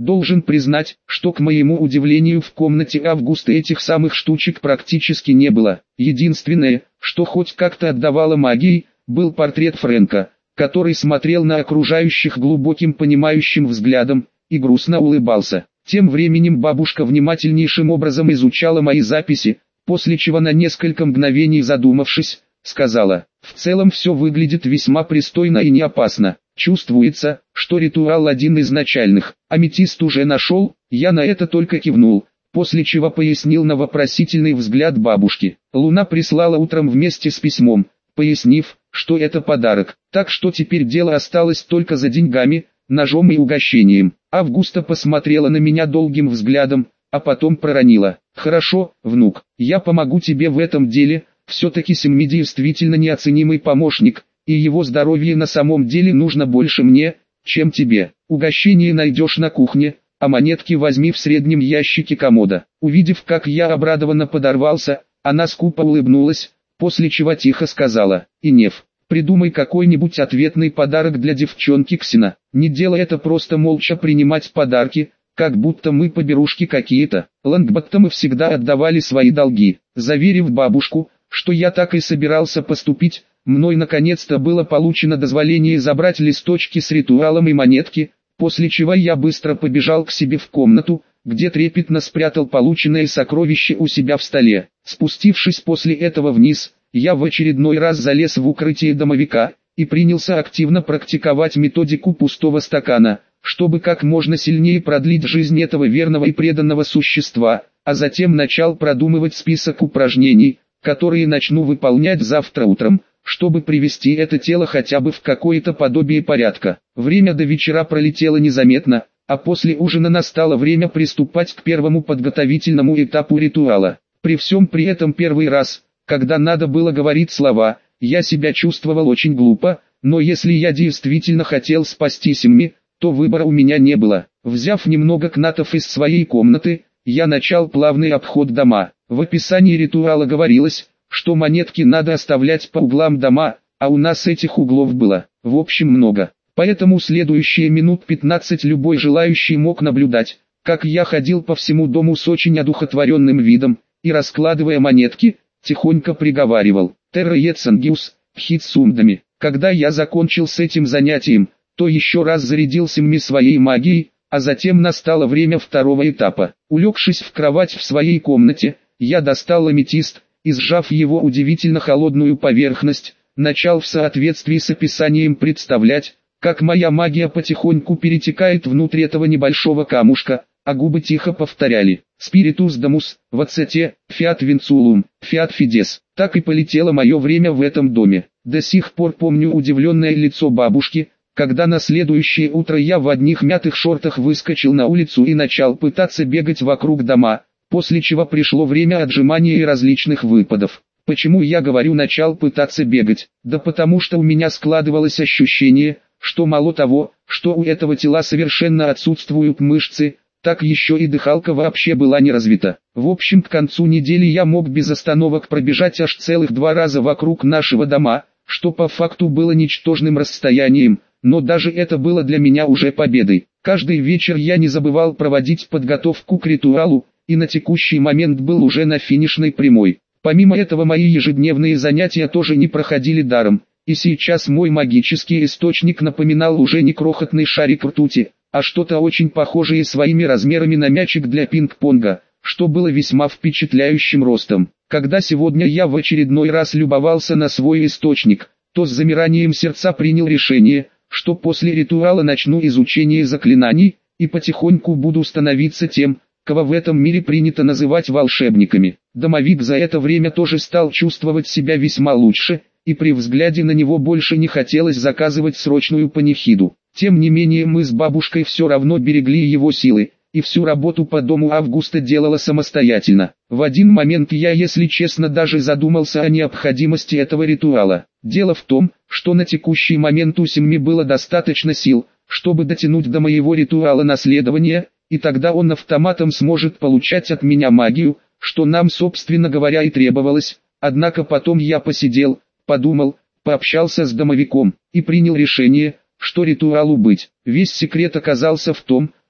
Должен признать, что к моему удивлению в комнате Августа этих самых штучек практически не было. Единственное, что хоть как-то отдавало магией, был портрет Фрэнка, который смотрел на окружающих глубоким понимающим взглядом и грустно улыбался. Тем временем бабушка внимательнейшим образом изучала мои записи, после чего на несколько мгновений задумавшись, сказала: «В целом все выглядит весьма пристойно и не опасно. Чувствуется, что ритуал один из начальных. Аметист уже нашел?» Я на это только кивнул, после чего пояснил на вопросительный взгляд бабушки. Луна прислала утром вместе с письмом, пояснив, что это подарок, так что теперь дело осталось только за деньгами, ножом и угощением. Августа посмотрела на меня долгим взглядом, а потом проронила: «Хорошо, внук, я помогу тебе в этом деле, все-таки Семми действительно неоценимый помощник, и его здоровье на самом деле нужно больше мне, чем тебе. Угощение найдешь на кухне, а монетки возьми в среднем ящике комода». Увидев, как я обрадованно подорвался, она скупо улыбнулась, после чего тихо сказала: «Инев, придумай какой-нибудь ответный подарок для девчонки Ксена. Не делай это просто молча принимать подарки, как будто мы поберушки какие-то». Лонгботтомы всегда отдавали свои долги. Заверив бабушку, что я так и собирался поступить, мной наконец-то было получено дозволение забрать листочки с ритуалом и монетки, после чего я быстро побежал к себе в комнату, где трепетно спрятал полученное сокровище у себя в столе. Спустившись после этого вниз, я в очередной раз залез в укрытие домовика и принялся активно практиковать методику пустого стакана, чтобы как можно сильнее продлить жизнь этого верного и преданного существа, а затем начал продумывать список упражнений, которые начну выполнять завтра утром, чтобы привести это тело хотя бы в какое-то подобие порядка. Время до вечера пролетело незаметно, а после ужина настало время приступать к первому подготовительному этапу ритуала. При всем при этом первый раз, когда надо было говорить слова, я себя чувствовал очень глупо, но если я действительно хотел спасти Семми, то выбора у меня не было. Взяв немного кнатов из своей комнаты, я начал плавный обход дома. В описании ритуала говорилось, что монетки надо оставлять по углам дома, а у нас этих углов было, в общем, много. Поэтому следующие минут 15 любой желающий мог наблюдать, как я ходил по всему дому с очень одухотворенным видом, и раскладывая монетки, тихонько приговаривал: «Терра Ецангиус, хит сундами». Когда я закончил с этим занятием, то еще раз зарядил Семми своей магией, а затем настало время второго этапа. Улегшись в кровать в своей комнате, я достал аметист и, сжав его удивительно холодную поверхность, начал в соответствии с описанием представлять, как моя магия потихоньку перетекает внутрь этого небольшого камушка, а губы тихо повторяли: «Спиритус Дамус, Вацете, Фиат Винцулум, Фиат Фидес». Так и полетело мое время в этом доме. До сих пор помню удивленное лицо бабушки, когда на следующее утро я в одних мятых шортах выскочил на улицу и начал пытаться бегать вокруг дома, после чего пришло время отжимания и различных выпадов. Почему я говорю начал пытаться бегать? Да потому что у меня складывалось ощущение, что мало того, что у этого тела совершенно отсутствуют мышцы, так еще и дыхалка вообще была не развита. В общем, к концу недели я мог без остановок пробежать аж целых 2 раза вокруг нашего дома, что по факту было ничтожным расстоянием, но даже это было для меня уже победой. Каждый вечер я не забывал проводить подготовку к ритуалу, и на текущий момент был уже на финишной прямой. Помимо этого мои ежедневные занятия тоже не проходили даром, и сейчас мой магический источник напоминал уже не крохотный шарик ртути, а что-то очень похожее своими размерами на мячик для пинг-понга, что было весьма впечатляющим ростом. Когда сегодня я в очередной раз любовался на свой источник, то с замиранием сердца принял решение, что после ритуала начну изучение заклинаний, и потихоньку буду становиться тем, кого в этом мире принято называть волшебниками. Домовик за это время тоже стал чувствовать себя весьма лучше, и при взгляде на него больше не хотелось заказывать срочную панихиду. Тем не менее мы с бабушкой все равно берегли его силы, и всю работу по дому Августа делала самостоятельно. В один момент я, если честно, даже задумался о необходимости этого ритуала. Дело в том, что на текущий момент у Семми было достаточно сил, чтобы дотянуть до моего ритуала наследования, и тогда он автоматом сможет получать от меня магию, что нам, собственно говоря, и требовалось. Однако потом я посидел, подумал, пообщался с домовиком, и принял решение, что ритуалу быть. Весь секрет оказался в том,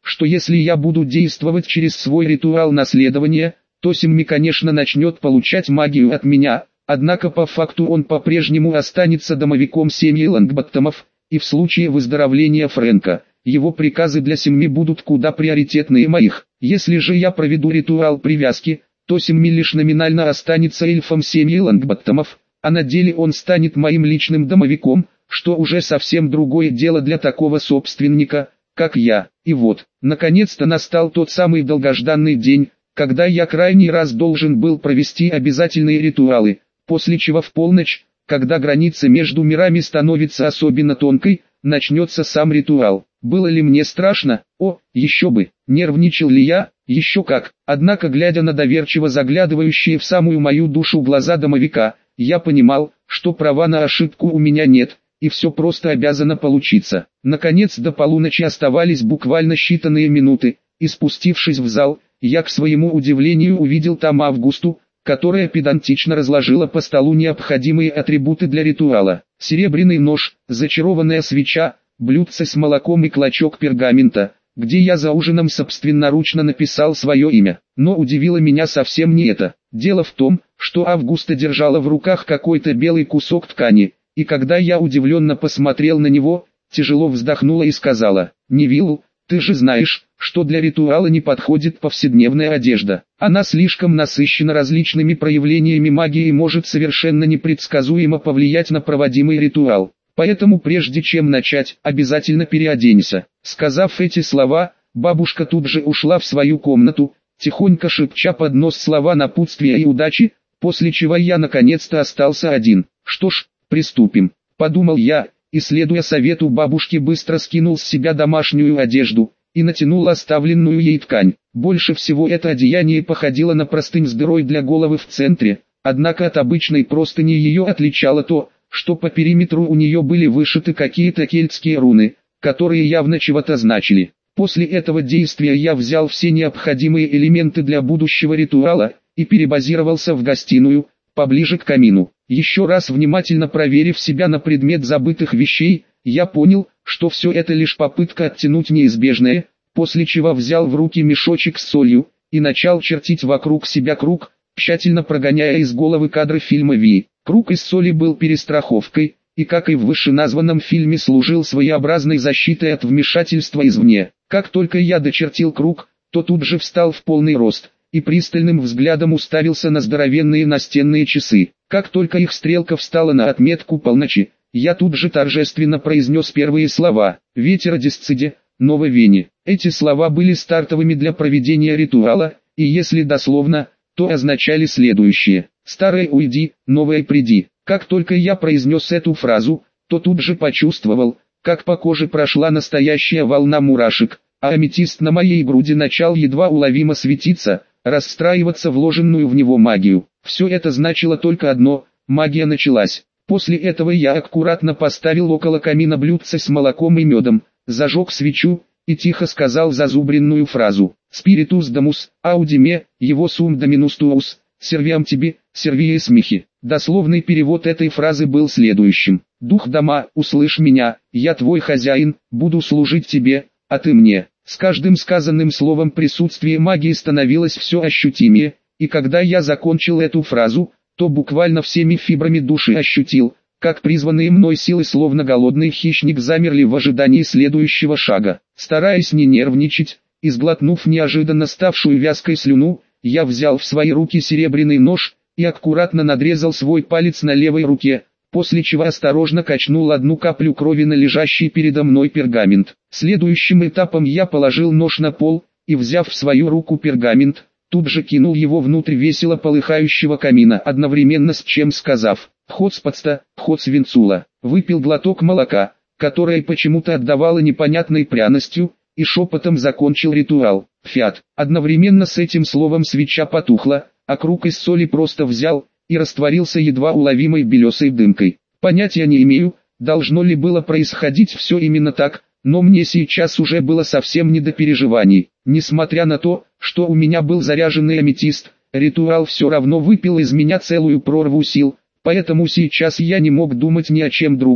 что если я буду действовать через свой ритуал наследования, то Симми, конечно, начнет получать магию от меня, однако по факту он по-прежнему останется домовиком семьи Лонгботтомов, и в случае выздоровления Фрэнка, его приказы для Симми будут куда приоритетнее моих. Если же я проведу ритуал привязки, то Симми лишь номинально останется эльфом семьи Лонгботтомов, а на деле он станет моим личным домовиком, что уже совсем другое дело для такого собственника, как я. И вот, наконец-то настал тот самый долгожданный день, когда я крайний раз должен был провести обязательные ритуалы, после чего в полночь, когда граница между мирами становится особенно тонкой, начнется сам ритуал. Было ли мне страшно? О, еще бы! Нервничал ли я? Еще как! Однако, глядя на доверчиво заглядывающие в самую мою душу глаза домовика, я понимал, что права на ошибку у меня нет, и все просто обязано получиться. Наконец, до полуночи оставались буквально считанные минуты, и спустившись в зал, я к своему удивлению увидел там Августу, которая педантично разложила по столу необходимые атрибуты для ритуала. Серебряный нож, зачарованная свеча, блюдце с молоком и клочок пергамента, где я за ужином собственноручно написал свое имя. Но удивило меня совсем не это. Дело в том, что Августа держала в руках какой-то белый кусок ткани, и когда я удивленно посмотрел на него, тяжело вздохнула и сказала: «Невилл, ты же знаешь, что для ритуала не подходит повседневная одежда. Она слишком насыщена различными проявлениями магии и может совершенно непредсказуемо повлиять на проводимый ритуал. Поэтому прежде чем начать, обязательно переоденься». Сказав эти слова, бабушка тут же ушла в свою комнату, тихонько шепча под нос слова напутствия и удачи, после чего я наконец-то остался один. «Что ж, приступим», — подумал я, и, следуя совету бабушки, быстро скинул с себя домашнюю одежду и натянул оставленную ей ткань. Больше всего это одеяние походило на простынь с дырой для головы в центре, однако от обычной простыни ее отличало то, что по периметру у нее были вышиты какие-то кельтские руны, которые явно чего-то значили. После этого действия я взял все необходимые элементы для будущего ритуала и перебазировался в гостиную, поближе к камину. Еще раз внимательно проверив себя на предмет забытых вещей, я понял, что все это лишь попытка оттянуть неизбежное, после чего взял в руки мешочек с солью и начал чертить вокруг себя круг, тщательно прогоняя из головы кадры фильма «Ви». Круг из соли был перестраховкой, и как и в вышеназванном фильме служил своеобразной защитой от вмешательства извне. Как только я дочертил круг, то тут же встал в полный рост и пристальным взглядом уставился на здоровенные настенные часы. Как только их стрелка встала на отметку полночи, я тут же торжественно произнес первые слова: «Ветер дисциде, ново вени». Эти слова были стартовыми для проведения ритуала, и если дословно, то означали следующее: «Старое уйди, новое приди». Как только я произнес эту фразу, то тут же почувствовал, как по коже прошла настоящая волна мурашек, а аметист на моей груди начал едва уловимо светиться, расстраиваться вложенную в него магию. Все это значило только одно: магия началась. После этого я аккуратно поставил около камина блюдце с молоком и медом, зажег свечу и тихо сказал зазубренную фразу: «Спиритус домус, аудиме, его сум доминус туус, сервиам тебе, сервие смехи». Дословный перевод этой фразы был следующим: «Дух дома, услышь меня, я твой хозяин, буду служить тебе, а ты мне». С каждым сказанным словом присутствие магии становилось все ощутимее, и когда я закончил эту фразу, то буквально всеми фибрами души ощутил, как призванные мной силы словно голодный хищник замерли в ожидании следующего шага. Стараясь не нервничать, и сглотнув неожиданно ставшую вязкой слюну, я взял в свои руки серебряный нож и аккуратно надрезал свой палец на левой руке, после чего осторожно качнул одну каплю крови на лежащий передо мной пергамент. Следующим этапом я положил нож на пол и, взяв в свою руку пергамент, тут же кинул его внутрь весело полыхающего камина, одновременно с чем сказав: «Хоцпадста, хоцвинцула». Выпил глоток молока, которое почему-то отдавало непонятной пряностью, и шепотом закончил ритуал. Фиат. Одновременно с этим словом свеча потухла, а круг из соли просто взял и растворился едва уловимой белесой дымкой. Понятия не имею, должно ли было происходить все именно так, но мне сейчас уже было совсем не до переживаний. Несмотря на то, что у меня был заряженный аметист, ритуал все равно выпил из меня целую прорву сил, поэтому сейчас я не мог думать ни о чем другом,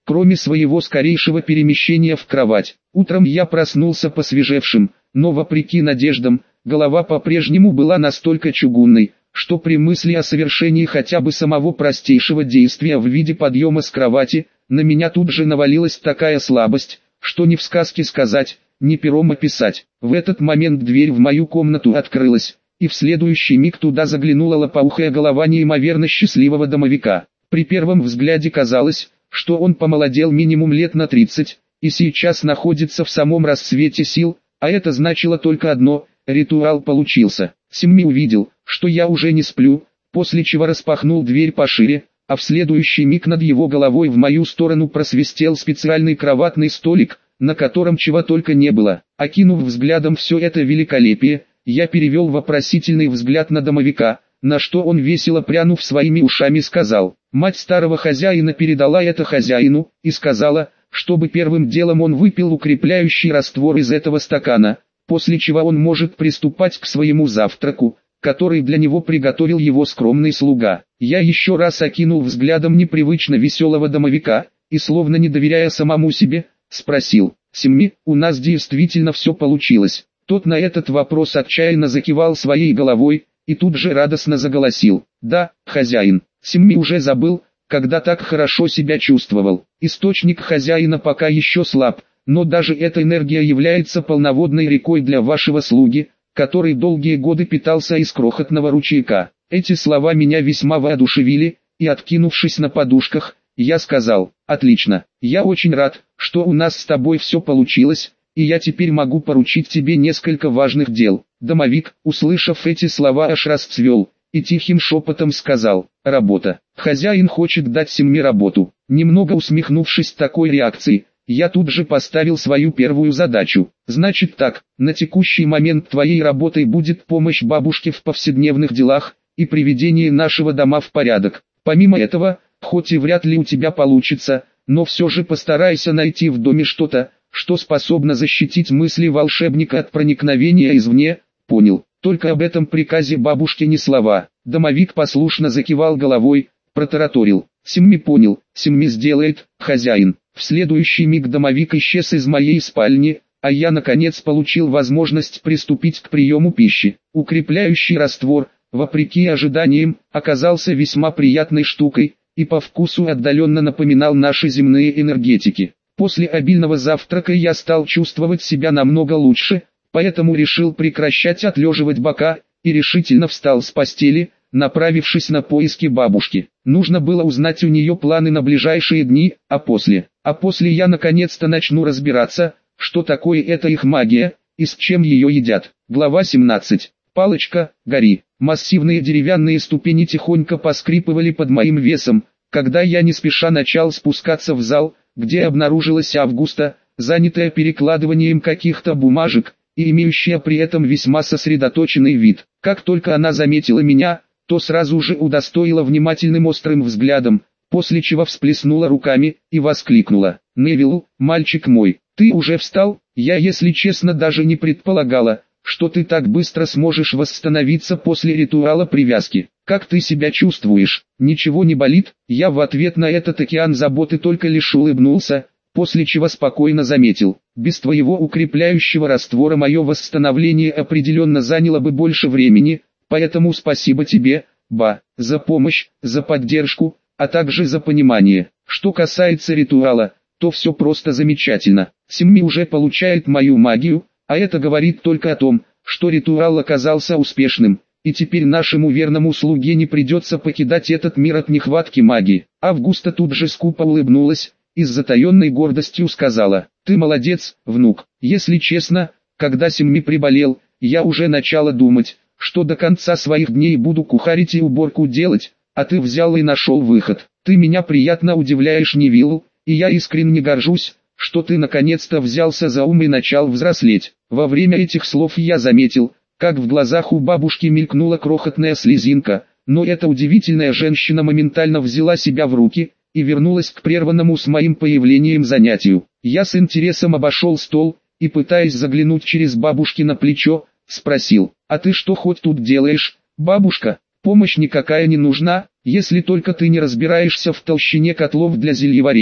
кроме своего скорейшего перемещения в кровать. Утром я проснулся посвежевшим, но вопреки надеждам, голова по-прежнему была настолько чугунной, что при мысли о совершении хотя бы самого простейшего действия в виде подъема с кровати, на меня тут же навалилась такая слабость, что ни в сказке сказать, ни пером описать. В этот момент дверь в мою комнату открылась, и в следующий миг туда заглянула лопоухая голова неимоверно счастливого домовика. При первом взгляде казалось, что он помолодел минимум лет на 30, и сейчас находится в самом расцвете сил, а это значило только одно – ритуал получился. Семми увидел, что я уже не сплю, после чего распахнул дверь пошире, а в следующий миг над его головой в мою сторону просвистел специальный кроватный столик, на котором чего только не было. Окинув взглядом все это великолепие, я перевел вопросительный взгляд на домовика, на что он весело прянув своими ушами сказал: «Мать старого хозяина передала это хозяину, и сказала, чтобы первым делом он выпил укрепляющий раствор из этого стакана, после чего он может приступать к своему завтраку, который для него приготовил его скромный слуга». Я еще раз окинул взглядом непривычно веселого домовика, и словно не доверяя самому себе, спросил: «Семми, у нас действительно все получилось?» Тот на этот вопрос отчаянно закивал своей головой, и тут же радостно заголосил: «Да, хозяин». Семми уже забыл, когда так хорошо себя чувствовал. Источник хозяина пока еще слаб, но даже эта энергия является полноводной рекой для вашего слуги, который долгие годы питался из крохотного ручейка. Эти слова меня весьма воодушевили, и откинувшись на подушках, я сказал: «Отлично, я очень рад, что у нас с тобой все получилось, и я теперь могу поручить тебе несколько важных дел». Домовик, услышав эти слова, аж расцвел, и тихим шепотом сказал: «Работа. Хозяин хочет дать Семми работу». Немного усмехнувшись такой реакции, я тут же поставил свою первую задачу. «Значит так, на текущий момент твоей работой будет помощь бабушке в повседневных делах и приведение нашего дома в порядок. Помимо этого, хоть и вряд ли у тебя получится, но все же постарайся найти в доме что-то, что способно защитить мысли волшебника от проникновения извне». «Понял». Только об этом приказе бабушке ни слова. Домовик послушно закивал головой, протараторил: «Семми понял, Семми сделает, хозяин». В следующий миг домовик исчез из моей спальни, а я наконец получил возможность приступить к приему пищи. Укрепляющий раствор, вопреки ожиданиям, оказался весьма приятной штукой, и по вкусу отдаленно напоминал наши земные энергетики. После обильного завтрака я стал чувствовать себя намного лучше, поэтому решил прекращать отлеживать бока, и решительно встал с постели, направившись на поиски бабушки. Нужно было узнать у нее планы на ближайшие дни, а после я наконец-то начну разбираться, что такое эта их магия, и с чем ее едят. Глава 17. Палочка, гори. Массивные деревянные ступени тихонько поскрипывали под моим весом, когда я не спеша начал спускаться в зал, где обнаружилась Августа, занятая перекладыванием каких-то бумажек, и имеющая при этом весьма сосредоточенный вид. Как только она заметила меня, то сразу же удостоила внимательным острым взглядом, после чего всплеснула руками и воскликнула: «Невилл, мальчик мой, ты уже встал? Я, если честно, даже не предполагала, что ты так быстро сможешь восстановиться после ритуала привязки. Как ты себя чувствуешь? Ничего не болит?» Я в ответ на этот океан заботы только лишь улыбнулся, после чего спокойно заметил: «Без твоего укрепляющего раствора мое восстановление определенно заняло бы больше времени, поэтому спасибо тебе, ба, за помощь, за поддержку, а также за понимание. Что касается ритуала, то все просто замечательно. Семми уже получает мою магию, а это говорит только о том, что ритуал оказался успешным, и теперь нашему верному слуге не придется покидать этот мир от нехватки магии». Августа тут же скупо улыбнулась и с затаенной гордостью сказала: «Ты молодец, внук. Если честно, когда Семми приболел, я уже начала думать, что до конца своих дней буду кухарить и уборку делать, а ты взял и нашел выход. Ты меня приятно удивляешь, Невилл, и я искренне горжусь, что ты наконец-то взялся за ум и начал взрослеть». Во время этих слов я заметил, как в глазах у бабушки мелькнула крохотная слезинка, но эта удивительная женщина моментально взяла себя в руки и вернулась к прерванному с моим появлением занятию. Я с интересом обошел стол и, пытаясь заглянуть через бабушкино плечо, спросил: «А ты что хоть тут делаешь, бабушка? Помощь никакая не нужна, если только ты не разбираешься в толщине котлов для зельеварения»,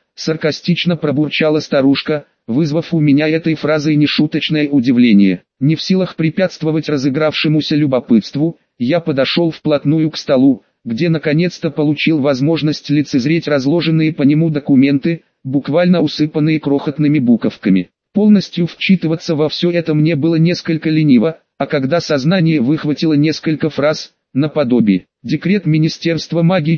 саркастично пробурчала старушка, вызвав у меня этой фразой нешуточное удивление. Не в силах препятствовать разыгравшемуся любопытству, я подошел вплотную к столу, где наконец-то получил возможность лицезреть разложенные по нему документы, буквально усыпанные крохотными буковками. Полностью вчитываться во все это мне было несколько лениво, а когда сознание выхватило несколько фраз, наподобие «Декрет Министерства магии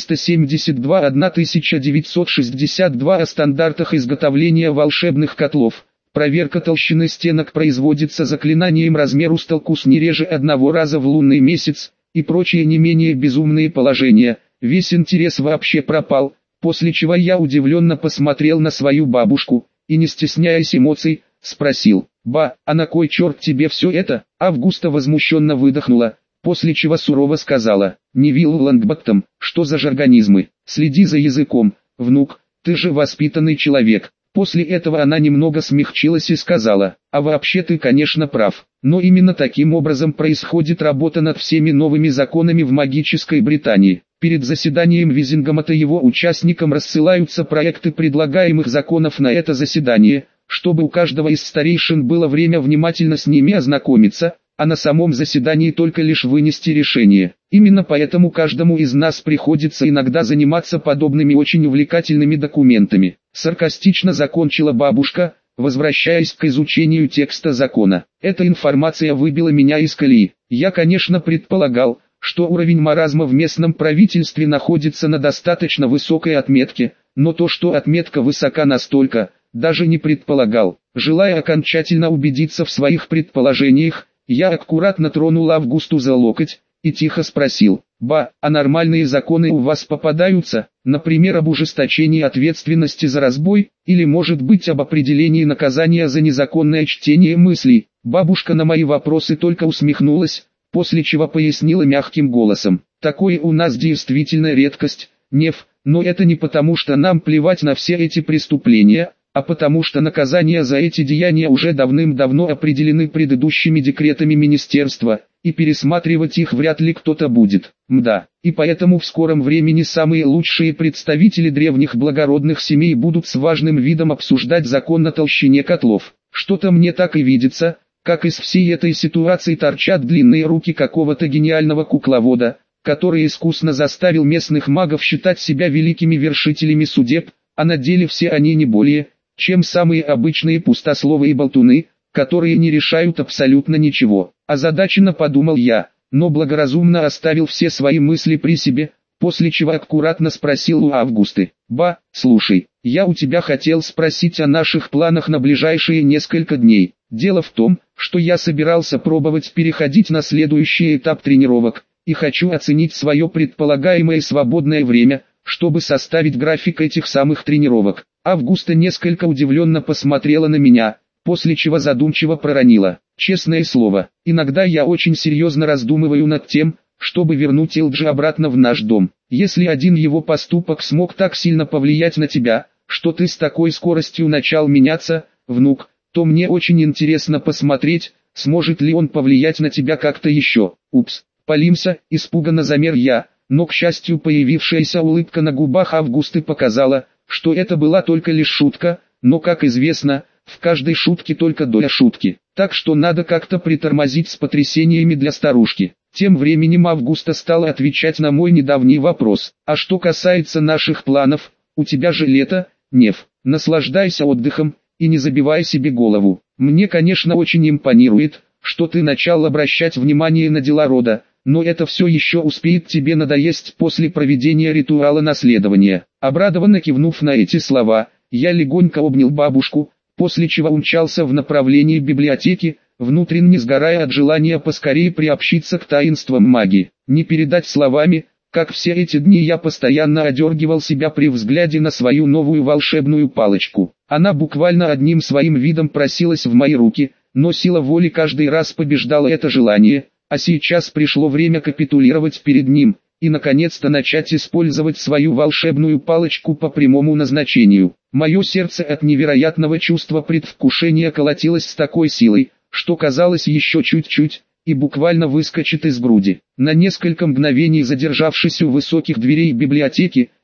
472-1962 о стандартах изготовления волшебных котлов», «Проверка толщины стенок производится заклинанием размеру-столкус не реже одного раза в лунный месяц» и прочие не менее безумные положения, весь интерес вообще пропал, после чего я удивленно посмотрел на свою бабушку, и не стесняясь эмоций, спросил: «Ба, а на кой черт тебе все это?» Августа возмущенно выдохнула, после чего сурово сказала: «Невилл Лонгботтом, что за жаргонизмы? Следи за языком, внук, ты же воспитанный человек». После этого она немного смягчилась и сказала: «А вообще ты, конечно, прав, но именно таким образом происходит работа над всеми новыми законами в магической Британии. Перед заседанием Визингомата его участникам рассылаются проекты предлагаемых законов на это заседание, чтобы у каждого из старейшин было время внимательно с ними ознакомиться, а на самом заседании только лишь вынести решение. Именно поэтому каждому из нас приходится иногда заниматься подобными очень увлекательными документами». Саркастично закончила бабушка, возвращаясь к изучению текста закона. Эта информация выбила меня из колеи. Я, конечно, предполагал, что уровень маразма в местном правительстве находится на достаточно высокой отметке, но то, что отметка высока настолько, даже не предполагал. Желая окончательно убедиться в своих предположениях, я аккуратно тронул Августу за локоть и тихо спросил: «Ба, а нормальные законы у вас попадаются, например, об ужесточении ответственности за разбой, или может быть об определении наказания за незаконное чтение мыслей?» Бабушка на мои вопросы только усмехнулась, после чего пояснила мягким голосом: «Такое у нас действительно редкость, Нев, но это не потому, что нам плевать на все эти преступления, а потому что наказания за эти деяния уже давным-давно определены предыдущими декретами министерства, и пересматривать их вряд ли кто-то будет. Мда, и поэтому в скором времени самые лучшие представители древних благородных семей будут с важным видом обсуждать закон о толщине котлов. Что-то мне так и видится, как из всей этой ситуации торчат длинные руки какого-то гениального кукловода, который искусно заставил местных магов считать себя великими вершителями судеб, а на деле все они не более, чем самые обычные пустословы и болтуны, которые не решают абсолютно ничего. Озадаченно подумал я, но благоразумно оставил все свои мысли при себе, после чего аккуратно спросил у Августы: «Ба, слушай, я у тебя хотел спросить о наших планах на ближайшие несколько дней. Дело в том, что я собирался пробовать переходить на следующий этап тренировок, и хочу оценить свое предполагаемое свободное время, чтобы составить график этих самых тренировок». Августа несколько удивленно посмотрела на меня, после чего задумчиво проронила: «Честное слово, иногда я очень серьезно раздумываю над тем, чтобы вернуть Элджи обратно в наш дом. Если один его поступок смог так сильно повлиять на тебя, что ты с такой скоростью начал меняться, внук, то мне очень интересно посмотреть, сможет ли он повлиять на тебя как-то еще». «Упс, полимся», испуганно замер я, но к счастью появившаяся улыбка на губах Августы показала, что это была только лишь шутка, но, как известно, в каждой шутке только доля шутки, так что надо как-то притормозить с потрясениями для старушки. Тем временем Августа стала отвечать на мой недавний вопрос: «А что касается наших планов, у тебя же лето, Нев, наслаждайся отдыхом и не забивай себе голову. Мне, конечно, очень импонирует, что ты начал обращать внимание на дела рода, но это все еще успеет тебе надоесть после проведения ритуала наследования». Обрадованно кивнув на эти слова, я легонько обнял бабушку, после чего умчался в направлении библиотеки, внутренне сгорая от желания поскорее приобщиться к таинствам магии. Не передать словами, как все эти дни я постоянно одергивал себя при взгляде на свою новую волшебную палочку. Она буквально одним своим видом просилась в мои руки, но сила воли каждый раз побеждала это желание, а сейчас пришло время капитулировать перед ним и наконец-то начать использовать свою волшебную палочку по прямому назначению. Мое сердце от невероятного чувства предвкушения колотилось с такой силой, что казалось еще чуть-чуть, и буквально выскочит из груди. На несколько мгновений задержавшись у высоких дверей библиотеки,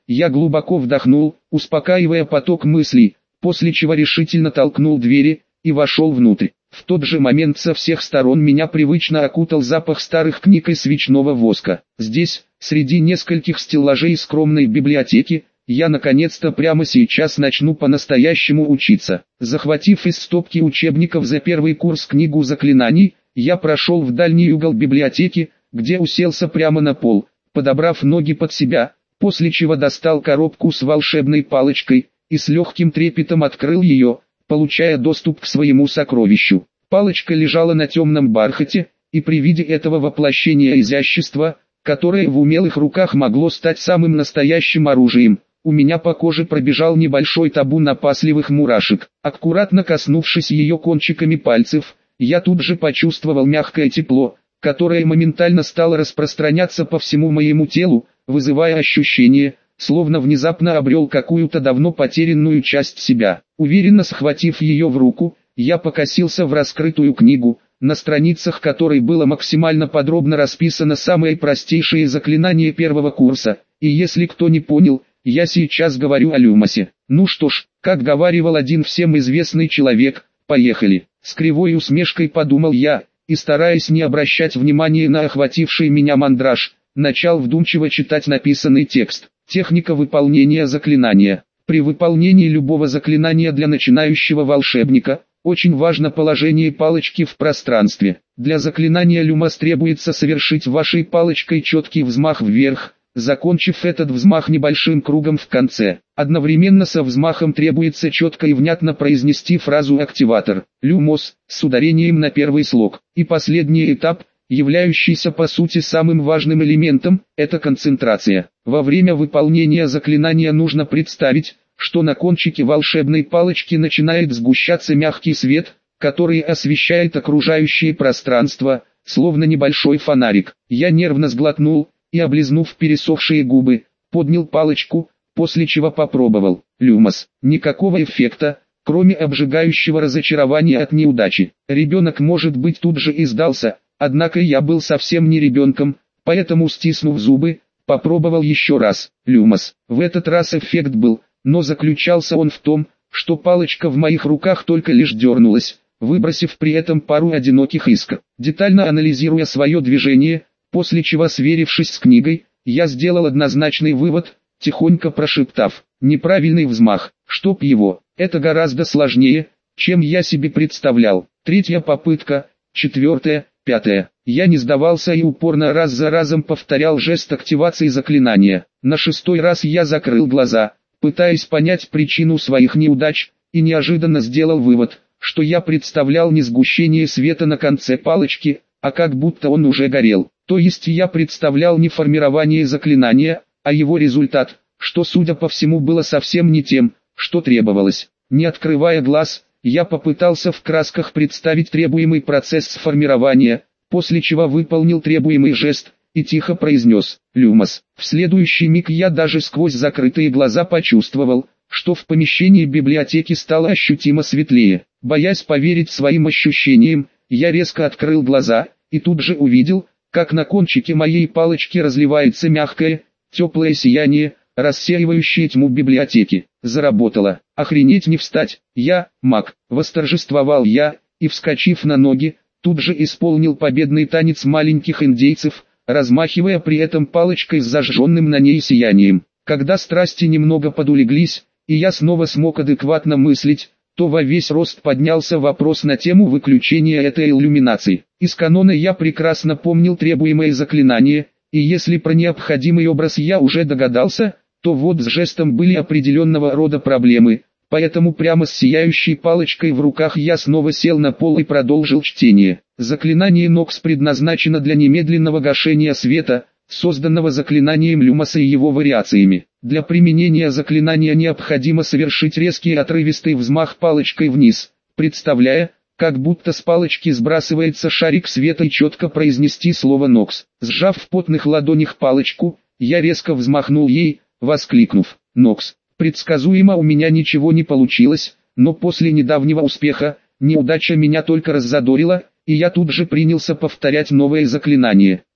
Я глубоко вдохнул, успокаивая поток мыслей, после чего решительно толкнул двери и вошел внутрь. В тот же момент со всех сторон меня привычно окутал запах старых книг и свечного воска. Здесь, среди нескольких стеллажей скромной библиотеки, я наконец-то прямо сейчас начну по-настоящему учиться. Захватив из стопки учебников за первый курс книгу заклинаний, я прошел в дальний угол библиотеки, где уселся прямо на пол, подобрав ноги под себя, после чего достал коробку с волшебной палочкой и с легким трепетом открыл ее, получая доступ к своему сокровищу. Палочка лежала на темном бархате, и при виде этого воплощения изящества, которое в умелых руках могло стать самым настоящим оружием, у меня по коже пробежал небольшой табун опасливых мурашек. Аккуратно коснувшись ее кончиками пальцев, я тут же почувствовал мягкое тепло, которое моментально стало распространяться по всему моему телу, вызывая ощущение, словно внезапно обрел какую-то давно потерянную часть себя. Уверенно схватив ее в руку, я покосился в раскрытую книгу, на страницах которой было максимально подробно расписано самые простейшие заклинания первого курса, и если кто не понял, я сейчас говорю о Люмосе. Ну что ж, как говаривал один всем известный человек, поехали. С кривой усмешкой подумал я, и стараясь не обращать внимания на охвативший меня мандраж, начал вдумчиво читать написанный текст. Техника выполнения заклинания. При выполнении любого заклинания для начинающего волшебника, очень важно положение палочки в пространстве. Для заклинания Люмос требуется совершить вашей палочкой четкий взмах вверх, закончив этот взмах небольшим кругом в конце. Одновременно со взмахом требуется четко и внятно произнести фразу «активатор» «Люмос» с ударением на первый слог. И последний этап, являющийся по сути самым важным элементом, это концентрация. Во время выполнения заклинания нужно представить, что на кончике волшебной палочки начинает сгущаться мягкий свет, который освещает окружающее пространство, словно небольшой фонарик. Я нервно сглотнул и, облизнув пересохшие губы, поднял палочку, после чего попробовал. Люмос. Никакого эффекта, кроме обжигающего разочарования от неудачи. Ребенок, может быть, тут же и сдался, однако я был совсем не ребенком, поэтому, стиснув зубы, попробовал еще раз. Люмос. В этот раз эффект был, но заключался он в том, что палочка в моих руках только лишь дернулась, выбросив при этом пару одиноких искр. Детально анализируя свое движение, после чего, сверившись с книгой, я сделал однозначный вывод, тихонько прошептав: неправильный взмах, чтоб его, это гораздо сложнее, чем я себе представлял. Третья попытка, четвертая, пятая. Я не сдавался и упорно раз за разом повторял жест активации заклинания. На шестой раз я закрыл глаза, пытаясь понять причину своих неудач, и неожиданно сделал вывод, что я представлял не сгущение света на конце палочки, а как будто он уже горел. То есть я представлял не формирование заклинания, а его результат, что, судя по всему, было совсем не тем, что требовалось. Не открывая глаз, я попытался в красках представить требуемый процесс формирования, после чего выполнил требуемый жест и тихо произнес «Люмос». В следующий миг я даже сквозь закрытые глаза почувствовал, что в помещении библиотеки стало ощутимо светлее. Боясь поверить своим ощущениям, я резко открыл глаза и тут же увидел, как на кончике моей палочки разливается мягкое, теплое сияние, рассеивающее тьму библиотеки. Заработало. Охренеть не встать. Я, маг, восторжествовал я, и, вскочив на ноги, тут же исполнил победный танец маленьких индейцев, размахивая при этом палочкой с зажженным на ней сиянием. Когда страсти немного подулеглись, и я снова смог адекватно мыслить, то во весь рост поднялся вопрос на тему выключения этой иллюминации. Из канона я прекрасно помнил требуемое заклинание, и если про необходимый образ я уже догадался, то вот с жестом были определенного рода проблемы, поэтому прямо с сияющей палочкой в руках я снова сел на пол и продолжил чтение. Заклинание Нокс предназначено для немедленного гашения света, созданного заклинанием Люмоса и его вариациями. Для применения заклинания необходимо совершить резкий отрывистый взмах палочкой вниз, представляя, как будто с палочки сбрасывается шарик света, и четко произнести слово «Нокс». Сжав в потных ладонях палочку, я резко взмахнул ей, воскликнув «Нокс». Предсказуемо у меня ничего не получилось, но после недавнего успеха, неудача меня только раззадорила, и я тут же принялся повторять новое заклинание.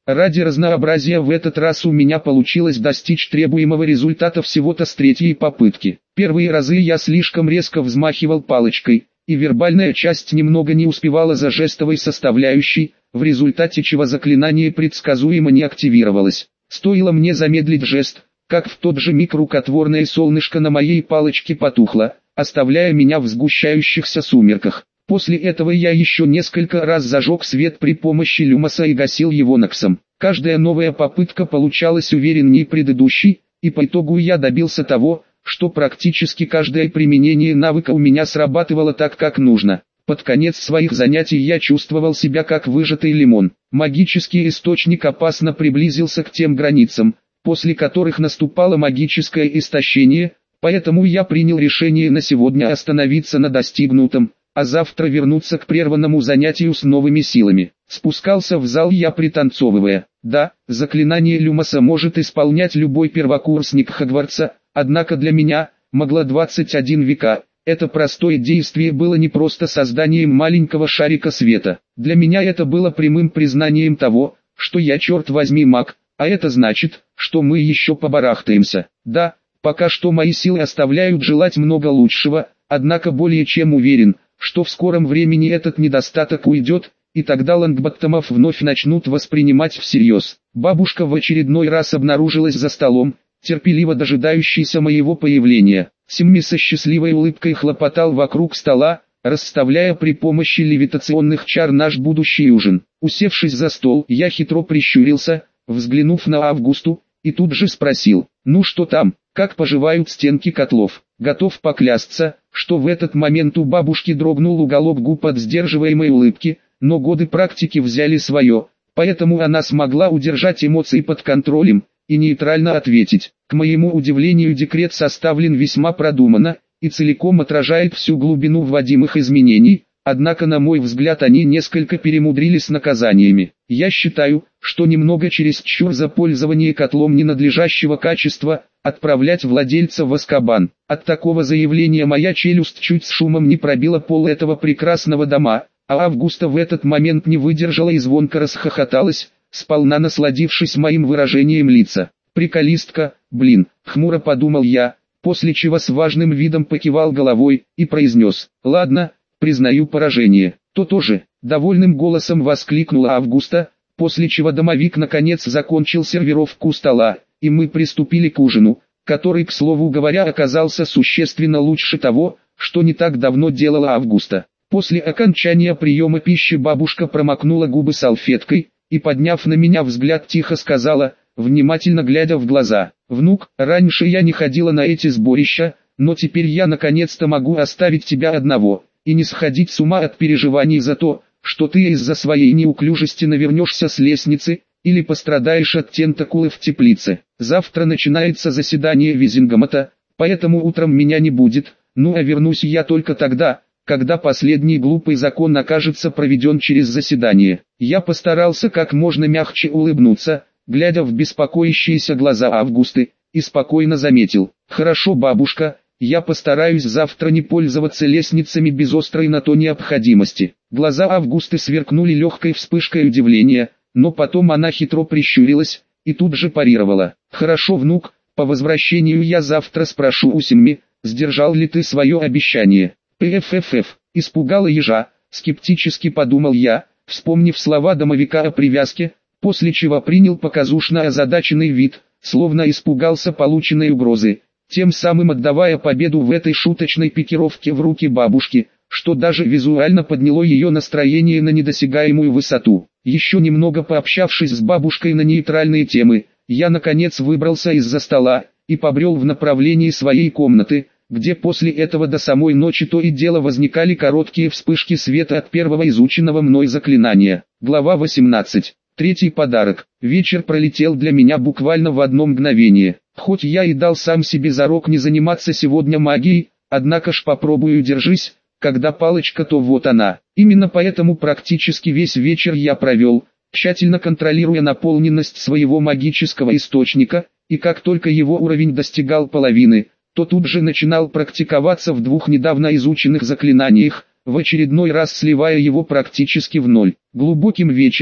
Ради разнообразия в этот раз у меня получилось достичь требуемого результата всего-то с третьей попытки. Первые разы я слишком резко взмахивал палочкой, и вербальная часть немного не успевала за жестовой составляющей, в результате чего заклинание предсказуемо не активировалось. Стоило мне замедлить жест, как в тот же миг рукотворное солнышко на моей палочке потухло, оставляя меня в сгущающихся сумерках. После этого я еще несколько раз зажег свет при помощи люмоса и гасил его ноксом. Каждая новая попытка получалась увереннее предыдущей, и по итогу я добился того, что практически каждое применение навыка у меня срабатывало так, как нужно. Под конец своих занятий я чувствовал себя как выжатый лимон. Магический источник опасно приблизился к тем границам, после которых наступало магическое истощение, поэтому я принял решение на сегодня остановиться на достигнутом, а завтра вернуться к прерванному занятию с новыми силами. Спускался в зал я пританцовывая. Да, заклинание люмоса может исполнять любой первокурсник Хогвартса, однако для меня, могла 21 века, это простое действие было не просто созданием маленького шарика света. Для меня это было прямым признанием того, что я, черт возьми, маг, а это значит, что мы еще побарахтаемся. Да, пока что мои силы оставляют желать много лучшего, однако более чем уверен, что в скором времени этот недостаток уйдет, и тогда Лонгботтомов вновь начнут воспринимать всерьез. Бабушка в очередной раз обнаружилась за столом, терпеливо дожидающийся моего появления. Симми со счастливой улыбкой хлопотал вокруг стола, расставляя при помощи левитационных чар наш будущий ужин. Усевшись за стол, я хитро прищурился, взглянув на Августу, и тут же спросил: «Ну что там, как поживают стенки котлов?» Готов поклясться, что в этот момент у бабушки дрогнул уголок губ от сдерживаемой улыбки, но годы практики взяли свое, поэтому она смогла удержать эмоции под контролем и нейтрально ответить: «К моему удивлению, декрет составлен весьма продуманно и целиком отражает всю глубину вводимых изменений, однако на мой взгляд они несколько перемудрили с наказаниями. Я считаю, что немного чересчур за пользование котлом ненадлежащего качества отправлять владельца в Азкабан». От такого заявления моя челюсть чуть с шумом не пробила пол этого прекрасного дома, а Августа в этот момент не выдержала и звонко расхохоталась, сполна насладившись моим выражением лица. «Приколистка, блин», — хмуро подумал я, после чего с важным видом покивал головой и произнес: «Ладно, признаю поражение». «То тоже», — довольным голосом воскликнула Августа, после чего домовик наконец закончил сервировку стола, и мы приступили к ужину, который, к слову говоря, оказался существенно лучше того, что не так давно делала Августа. После окончания приема пищи бабушка промокнула губы салфеткой и, подняв на меня взгляд, тихо сказала, внимательно глядя в глаза: «Внук, раньше я не ходила на эти сборища, но теперь я наконец-то могу оставить тебя одного, и не сходить с ума от переживаний за то, что ты из-за своей неуклюжести навернешься с лестницы, или пострадаешь от тентакулы в теплице. Завтра начинается заседание Визингомота, поэтому утром меня не будет, ну а вернусь я только тогда, когда последний глупый закон окажется проведен через заседание». Я постарался как можно мягче улыбнуться, глядя в беспокоящиеся глаза Августы, и спокойно заметил: «Хорошо, бабушка, я постараюсь завтра не пользоваться лестницами без острой на то необходимости». Глаза Августы сверкнули легкой вспышкой удивления, но потом она хитро прищурилась и тут же парировала: «Хорошо, внук, по возвращению я завтра спрошу у Симми, сдержал ли ты свое обещание». «Пффф», испугала ежа, скептически подумал я, вспомнив слова домовика о привязке, после чего принял показушно озадаченный вид, словно испугался полученной угрозы, тем самым отдавая победу в этой шуточной пикировке в руки бабушки, что даже визуально подняло ее настроение на недосягаемую высоту. Еще немного пообщавшись с бабушкой на нейтральные темы, я наконец выбрался из-за стола и побрел в направлении своей комнаты, где после этого до самой ночи то и дело возникали короткие вспышки света от первого изученного мной заклинания. Глава 18. Третий подарок. Вечер пролетел для меня буквально в одно мгновение. Хоть я и дал сам себе зарок не заниматься сегодня магией, однако ж попробую держись, когда палочка, то вот она. Именно поэтому практически весь вечер я провел, тщательно контролируя наполненность своего магического источника, и как только его уровень достигал половины, то тут же начинал практиковаться в двух недавно изученных заклинаниях, в очередной раз сливая его практически в ноль. Глубоким вечером,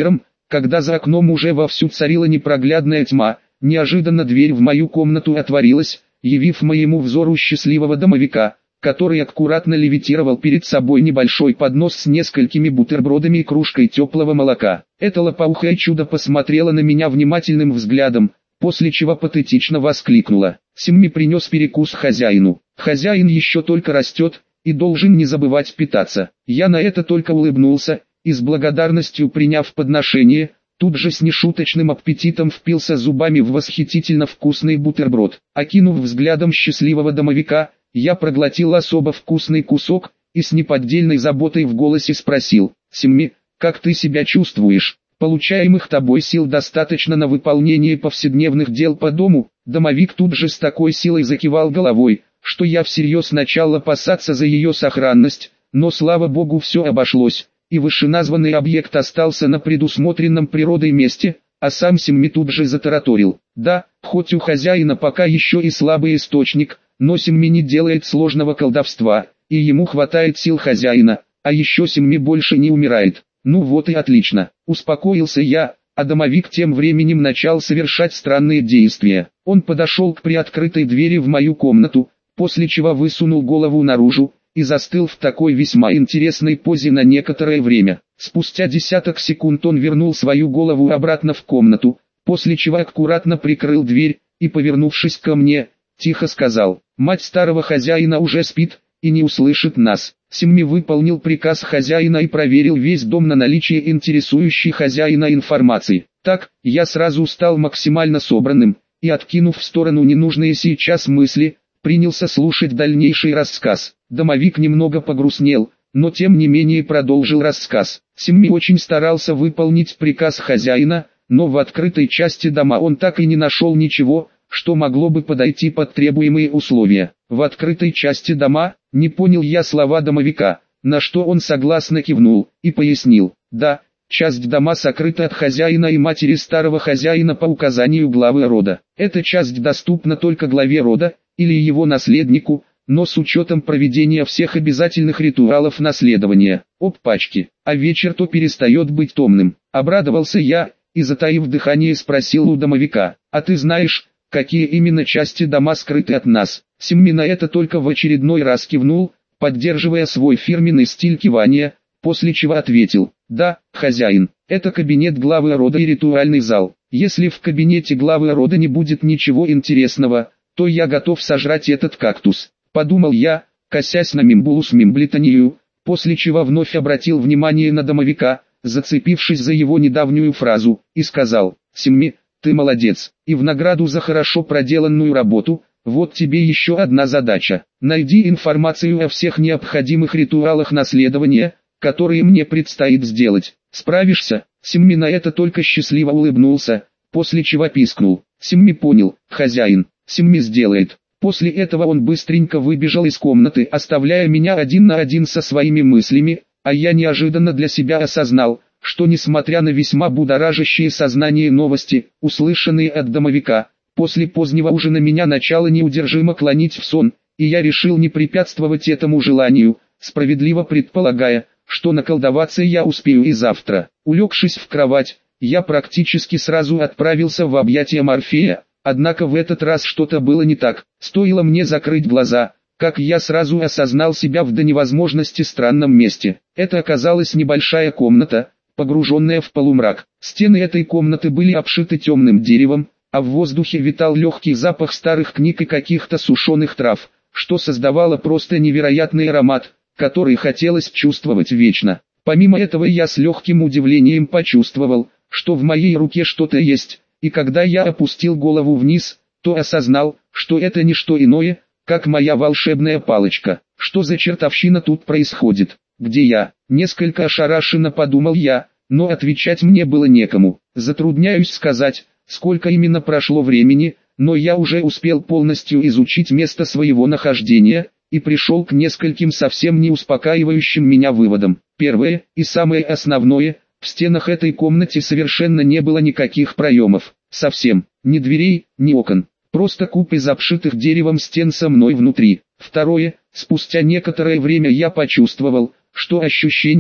Когда за окном уже вовсю царила непроглядная тьма, неожиданно дверь в мою комнату отворилась, явив моему взору счастливого домовика, который аккуратно левитировал перед собой небольшой поднос с несколькими бутербродами и кружкой теплого молока. Это лопоухое чудо посмотрело на меня внимательным взглядом, после чего патетично воскликнула: «Семми принес перекус хозяину. Хозяин еще только растет и должен не забывать питаться». Я на это только улыбнулся и с благодарностью приняв подношение, тут же с нешуточным аппетитом впился зубами в восхитительно вкусный бутерброд. Окинув взглядом счастливого домовика, я проглотил особо вкусный кусок и с неподдельной заботой в голосе спросил: «Семми, как ты себя чувствуешь? Получаемых тобой сил достаточно на выполнение повседневных дел по дому?» Домовик тут же с такой силой закивал головой, что я всерьез начал опасаться за ее сохранность, но слава богу все обошлось, и вышеназванный объект остался на предусмотренном природой месте, а сам Семми тут же затараторил: «Да, хоть у хозяина пока еще и слабый источник, но Семми не делает сложного колдовства, и ему хватает сил хозяина, а еще Семми больше не умирает». «Ну вот и отлично», успокоился я, а домовик тем временем начал совершать странные действия. Он подошел к приоткрытой двери в мою комнату, после чего высунул голову наружу и застыл в такой весьма интересной позе на некоторое время. Спустя десяток секунд он вернул свою голову обратно в комнату, после чего аккуратно прикрыл дверь и, повернувшись ко мне, тихо сказал: «Мать старого хозяина уже спит и не услышит нас». Семми выполнил приказ хозяина и проверил весь дом на наличие интересующей хозяина информации. Так, я сразу стал максимально собранным, и, откинув в сторону ненужные сейчас мысли, принялся слушать дальнейший рассказ. Домовик немного погрустнел, но тем не менее продолжил рассказ. Семми очень старался выполнить приказ хозяина, но в открытой части дома он так и не нашел ничего, что могло бы подойти под требуемые условия. В открытой части дома, не понял я слова домовика, на что он согласно кивнул и пояснил: «Да, часть дома сокрыта от хозяина и матери старого хозяина по указанию главы рода. Эта часть доступна только главе рода или его наследнику, но с учетом проведения всех обязательных ритуалов наследования. Опачки, а вечер то перестает быть томным». Обрадовался я и, затаив дыхание, спросил у домовика: «А ты знаешь, какие именно части дома скрыты от нас?» Семми на это только в очередной раз кивнул, поддерживая свой фирменный стиль кивания, после чего ответил: «Да, хозяин, это кабинет главы рода и ритуальный зал. Если в кабинете главы рода не будет ничего интересного, то я готов сожрать этот кактус». Подумал я, косясь на Мимбулус Мимблитанию, после чего вновь обратил внимание на домовика, зацепившись за его недавнюю фразу, и сказал: «Семми, ты молодец, и в награду за хорошо проделанную работу, вот тебе еще одна задача. Найди информацию о всех необходимых ритуалах наследования, которые мне предстоит сделать. Справишься?» Семми на это только счастливо улыбнулся, после чего пискнул: «Семми понял, хозяин, Семми сделает». После этого он быстренько выбежал из комнаты, оставляя меня один на один со своими мыслями, а я неожиданно для себя осознал, что несмотря на весьма будоражащие сознание новости, услышанные от домовика, после позднего ужина меня начало неудержимо клонить в сон, и я решил не препятствовать этому желанию, справедливо предполагая, что наколдоваться я успею и завтра. Улегшись в кровать, я практически сразу отправился в объятия Морфея, однако в этот раз что-то было не так. Стоило мне закрыть глаза, как я сразу осознал себя в до невозможности странном месте. Это оказалась небольшая комната, погруженная в полумрак. Стены этой комнаты были обшиты темным деревом, а в воздухе витал легкий запах старых книг и каких-то сушеных трав, что создавало просто невероятный аромат, который хотелось чувствовать вечно. Помимо этого я с легким удивлением почувствовал, что в моей руке что-то есть, и когда я опустил голову вниз, то осознал, что это не что иное, как моя волшебная палочка. Что за чертовщина тут происходит? Где я? Несколько ошарашенно подумал я, но отвечать мне было некому. Затрудняюсь сказать, сколько именно прошло времени, но я уже успел полностью изучить место своего нахождения, и пришел к нескольким совсем не успокаивающим меня выводам. Первое, и самое основное, в стенах этой комнаты совершенно не было никаких проемов, совсем, ни дверей, ни окон, просто куб из обшитых деревом стен со мной внутри. Второе, спустя некоторое время я почувствовал, что ощущения,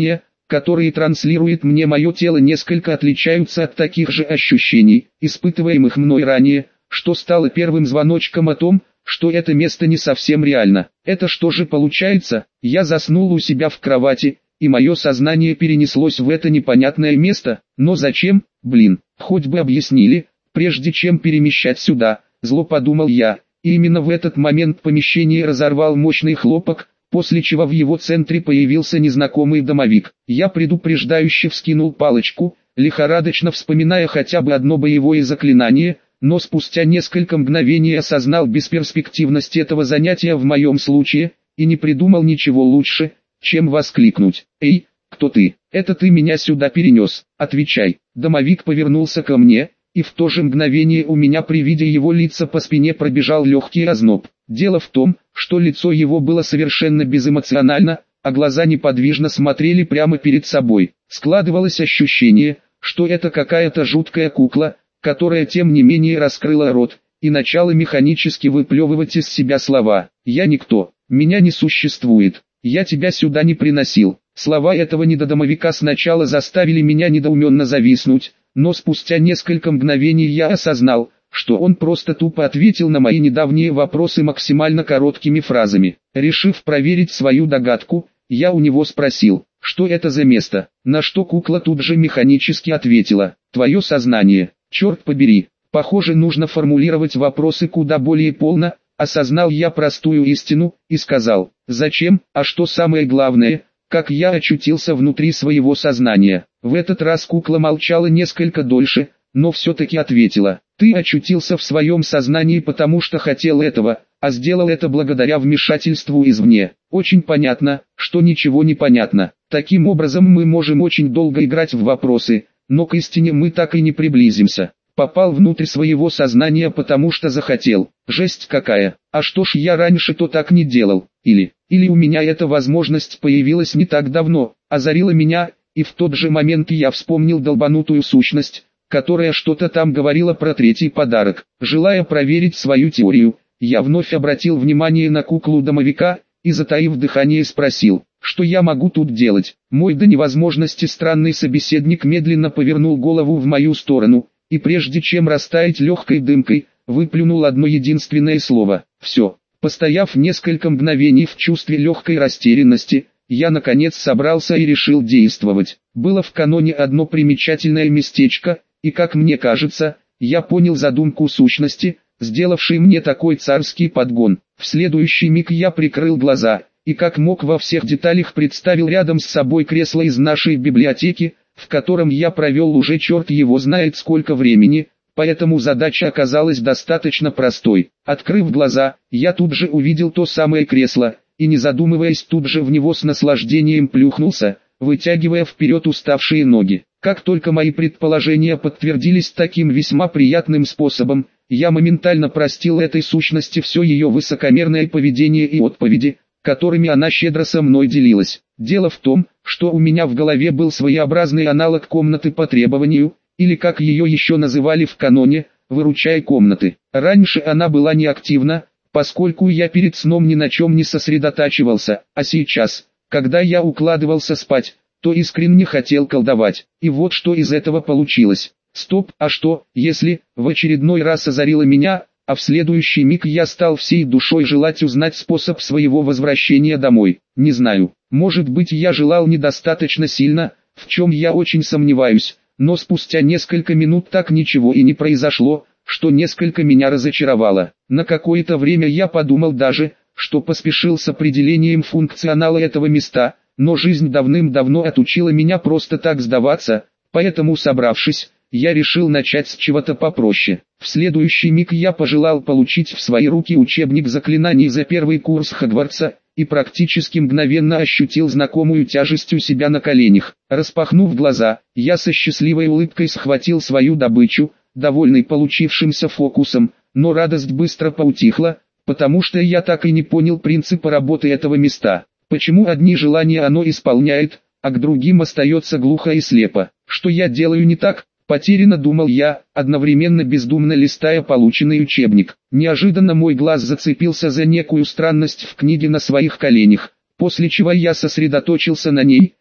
которые транслирует мне мое тело, несколько отличаются от таких же ощущений, испытываемых мной ранее, что стало первым звоночком о том, что это место не совсем реально. Это что же получается? Я заснул у себя в кровати, и мое сознание перенеслось в это непонятное место, но зачем, хоть бы объяснили, прежде чем перемещать сюда, зло подумал я, и именно в этот момент помещение разорвал мощный хлопок, после чего в его центре появился незнакомый домовик. Я предупреждающе вскинул палочку, лихорадочно вспоминая хотя бы одно боевое заклинание, но спустя несколько мгновений осознал бесперспективность этого занятия в моем случае, и не придумал ничего лучше, чем воскликнуть: «Эй, кто ты? Это ты меня сюда перенес? Отвечай!» Домовик повернулся ко мне, и в то же мгновение у меня при виде его лица по спине пробежал легкий озноб. Дело в том, что лицо его было совершенно безэмоционально, а глаза неподвижно смотрели прямо перед собой. Складывалось ощущение, что это какая-то жуткая кукла, которая тем не менее раскрыла рот, и начала механически выплевывать из себя слова: «Я никто, меня не существует, я тебя сюда не приносил». Слова этого недодомовика сначала заставили меня недоуменно зависнуть, но спустя несколько мгновений я осознал, что он просто тупо ответил на мои недавние вопросы максимально короткими фразами. Решив проверить свою догадку, я у него спросил, что это за место, на что кукла тут же механически ответила: «Твое сознание». Черт побери, похоже, нужно формулировать вопросы куда более полно. Осознал я простую истину, и сказал: «Зачем, а что самое главное, как я очутился внутри своего сознания?» В этот раз кукла молчала несколько дольше, но все-таки ответила: «Ты очутился в своем сознании потому что хотел этого, а сделал это благодаря вмешательству извне. Очень понятно, что ничего не понятно. Таким образом мы можем очень долго играть в вопросы, но к истине мы так и не приблизимся. Попал внутрь своего сознания потому что захотел. Жесть какая. А что ж я раньше-то так не делал? Или у меня эта возможность появилась не так давно, озарила меня, и в тот же момент я вспомнил долбанутую сущность, которая что-то там говорила про третий подарок. Желая проверить свою теорию, я вновь обратил внимание на куклу домовика, и затаив дыхание спросил: «Что я могу тут делать?» Мой до невозможности странный собеседник медленно повернул голову в мою сторону, и прежде чем растаять легкой дымкой, выплюнул одно единственное слово: «Все». Постояв несколько мгновений в чувстве легкой растерянности, я наконец собрался и решил действовать. Было в каноне одно примечательное местечко, и как мне кажется, я понял задумку сущности, сделавшей мне такой царский подгон. В следующий миг я прикрыл глаза, и как мог во всех деталях представил рядом с собой кресло из нашей библиотеки, в котором я провел уже черт его знает сколько времени, поэтому задача оказалась достаточно простой. Открыв глаза, я тут же увидел то самое кресло, и не задумываясь тут же в него с наслаждением плюхнулся, вытягивая вперед уставшие ноги. Как только мои предположения подтвердились таким весьма приятным способом, я моментально простил этой сущности все ее высокомерное поведение и отповеди, которыми она щедро со мной делилась. Дело в том, что у меня в голове был своеобразный аналог комнаты по требованию, или как ее еще называли в каноне, выручай комнаты. Раньше она была неактивна, поскольку я перед сном ни на чем не сосредотачивался, а сейчас, когда я укладывался спать, то искренне хотел колдовать. И вот что из этого получилось. Стоп, а что, если, в очередной раз озарило меня, а в следующий миг я стал всей душой желать узнать способ своего возвращения домой. Не знаю, может быть я желал недостаточно сильно, в чем я очень сомневаюсь, но спустя несколько минут так ничего и не произошло, что несколько меня разочаровало. На какое-то время я подумал даже, что поспешил с определением функционала этого места, но жизнь давным-давно отучила меня просто так сдаваться, поэтому, собравшись, я решил начать с чего-то попроще. В следующий миг я пожелал получить в свои руки учебник заклинаний за первый курс Хогвартса, и практически мгновенно ощутил знакомую тяжесть у себя на коленях. Распахнув глаза, я со счастливой улыбкой схватил свою добычу, довольный получившимся фокусом, но радость быстро поутихла, потому что я так и не понял принципа работы этого места. Почему одни желания оно исполняет, а к другим остается глухо и слепо? Что я делаю не так? Потерянно думал я, одновременно бездумно листая полученный учебник. Неожиданно мой глаз зацепился за некую странность в книге на своих коленях, после чего я сосредоточился на ней,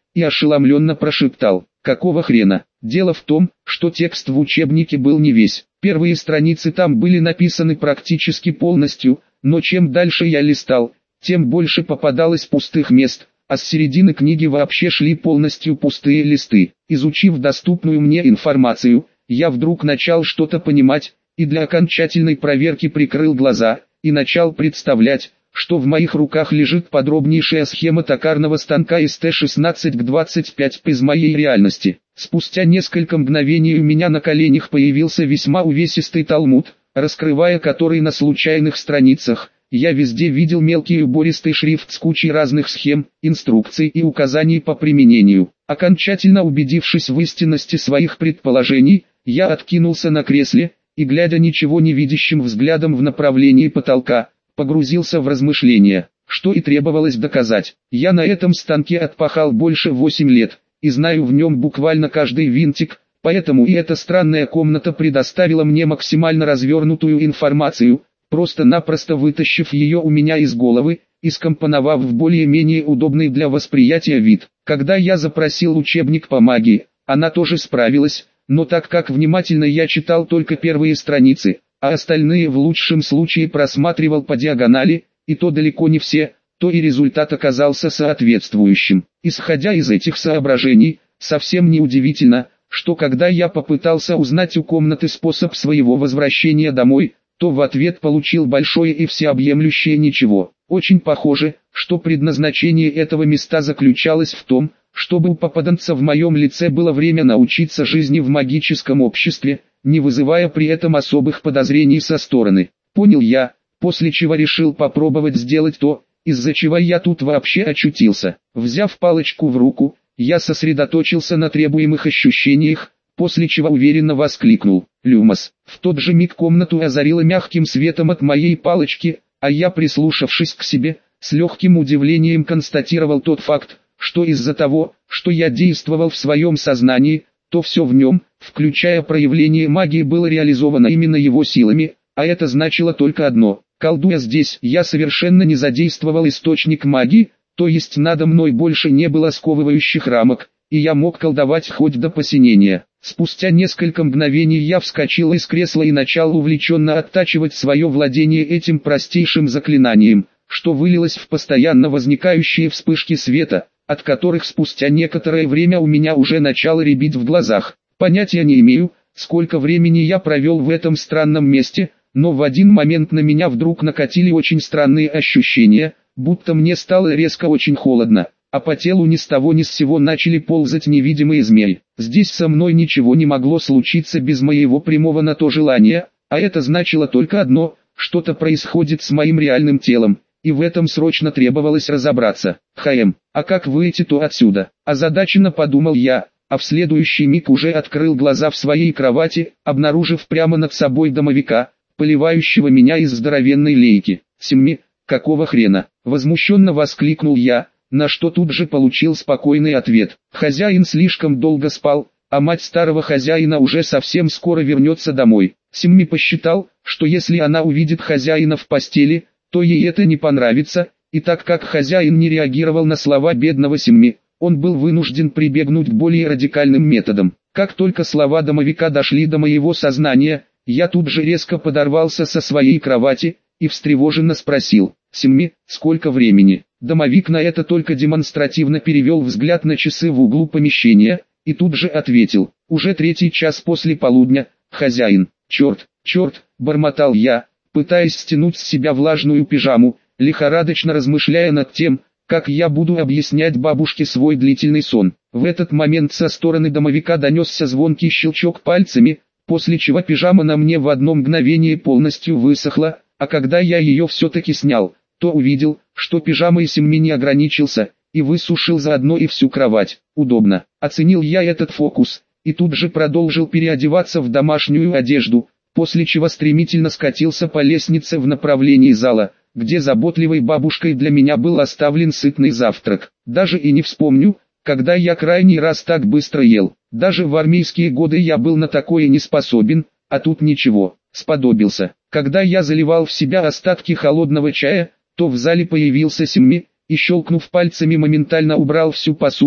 и ошеломленно прошептал: «Какого хрена?» Дело в том, что текст в учебнике был не весь. Первые страницы там были написаны практически полностью, но чем дальше я листал, тем больше попадалось пустых мест, а с середины книги вообще шли полностью пустые листы. Изучив доступную мне информацию, я вдруг начал что-то понимать, и для окончательной проверки прикрыл глаза, и начал представлять, что в моих руках лежит подробнейшая схема токарного станка СТ-16 к-25 из моей реальности. Спустя несколько мгновений у меня на коленях появился весьма увесистый талмуд, раскрывая который на случайных страницах, я везде видел мелкий убористый шрифт с кучей разных схем, инструкций и указаний по применению. Окончательно убедившись в истинности своих предположений, я откинулся на кресле, и глядя ничего не видящим взглядом в направлении потолка, погрузился в размышления, что и требовалось доказать. Я на этом станке отпахал больше 8 лет, и знаю в нем буквально каждый винтик, поэтому и эта странная комната предоставила мне максимально развернутую информацию, просто-напросто вытащив ее у меня из головы, и скомпоновав в более-менее удобный для восприятия вид. Когда я запросил учебник по магии, она тоже справилась, но так как внимательно я читал только первые страницы, а остальные в лучшем случае просматривал по диагонали, и то далеко не все, то и результат оказался соответствующим. Исходя из этих соображений, совсем не удивительно, что когда я попытался узнать у комнаты способ своего возвращения домой, то в ответ получил большое и всеобъемлющее ничего. Очень похоже, что предназначение этого места заключалось в том, чтобы у попаданца в моем лице было время научиться жизни в магическом обществе, не вызывая при этом особых подозрений со стороны. Понял я, после чего решил попробовать сделать то, из-за чего я тут вообще очутился. Взяв палочку в руку, я сосредоточился на требуемых ощущениях, после чего уверенно воскликнул: «Люмос». В тот же миг комнату озарило мягким светом от моей палочки, а я, прислушавшись к себе, с легким удивлением констатировал тот факт, что из-за того, что я действовал в своем сознании, то все в нем, включая проявление магии, было реализовано именно его силами, а это значило только одно: колдуя здесь, я совершенно не задействовал источник магии, то есть надо мной больше не было сковывающих рамок, и я мог колдовать хоть до посинения. Спустя несколько мгновений я вскочил из кресла и начал увлеченно оттачивать свое владение этим простейшим заклинанием, что вылилось в постоянно возникающие вспышки света, от которых спустя некоторое время у меня уже начало рябить в глазах. Понятия не имею, сколько времени я провел в этом странном месте, но в один момент на меня вдруг накатили очень странные ощущения, будто мне стало резко очень холодно, а по телу ни с того ни с сего начали ползать невидимые змеи. Здесь со мной ничего не могло случиться без моего прямого на то желания, а это значило только одно: что-то происходит с моим реальным телом, и в этом срочно требовалось разобраться. А как выйти-то отсюда? Озадаченно подумал я, а в следующий миг уже открыл глаза в своей кровати, обнаружив прямо над собой домовика, поливающего меня из здоровенной лейки. «Семми, какого хрена?» — возмущенно воскликнул я, на что тут же получил спокойный ответ. Хозяин слишком долго спал, а мать старого хозяина уже совсем скоро вернется домой. Семми посчитал, что если она увидит хозяина в постели, то ей это не понравится, и так как хозяин не реагировал на слова бедного Семми, он был вынужден прибегнуть к более радикальным методам. Как только слова домовика дошли до моего сознания, я тут же резко подорвался со своей кровати и встревоженно спросил: «Семми, сколько времени?» Домовик на это только демонстративно перевел взгляд на часы в углу помещения, и тут же ответил: «Уже 3-й час после полудня, хозяин». Черт, бормотал я, пытаясь стянуть с себя влажную пижаму, лихорадочно размышляя над тем, как я буду объяснять бабушке свой длительный сон. В этот момент со стороны домовика донесся звонкий щелчок пальцами, после чего пижама на мне в одно мгновение полностью высохла, а когда я ее все-таки снял, то увидел, что пижамой Семми не ограничился, и высушил заодно и всю кровать. Удобно. Оценил я этот фокус, и тут же продолжил переодеваться в домашнюю одежду, после чего стремительно скатился по лестнице в направлении зала, где заботливой бабушкой для меня был оставлен сытный завтрак. Даже и не вспомню, когда я крайний раз так быстро ел. Даже в армейские годы я был на такое не способен, а тут ничего, сподобился. Когда я заливал в себя остатки холодного чая, то в зале появился Семми, и щелкнув пальцами моментально убрал всю посуду,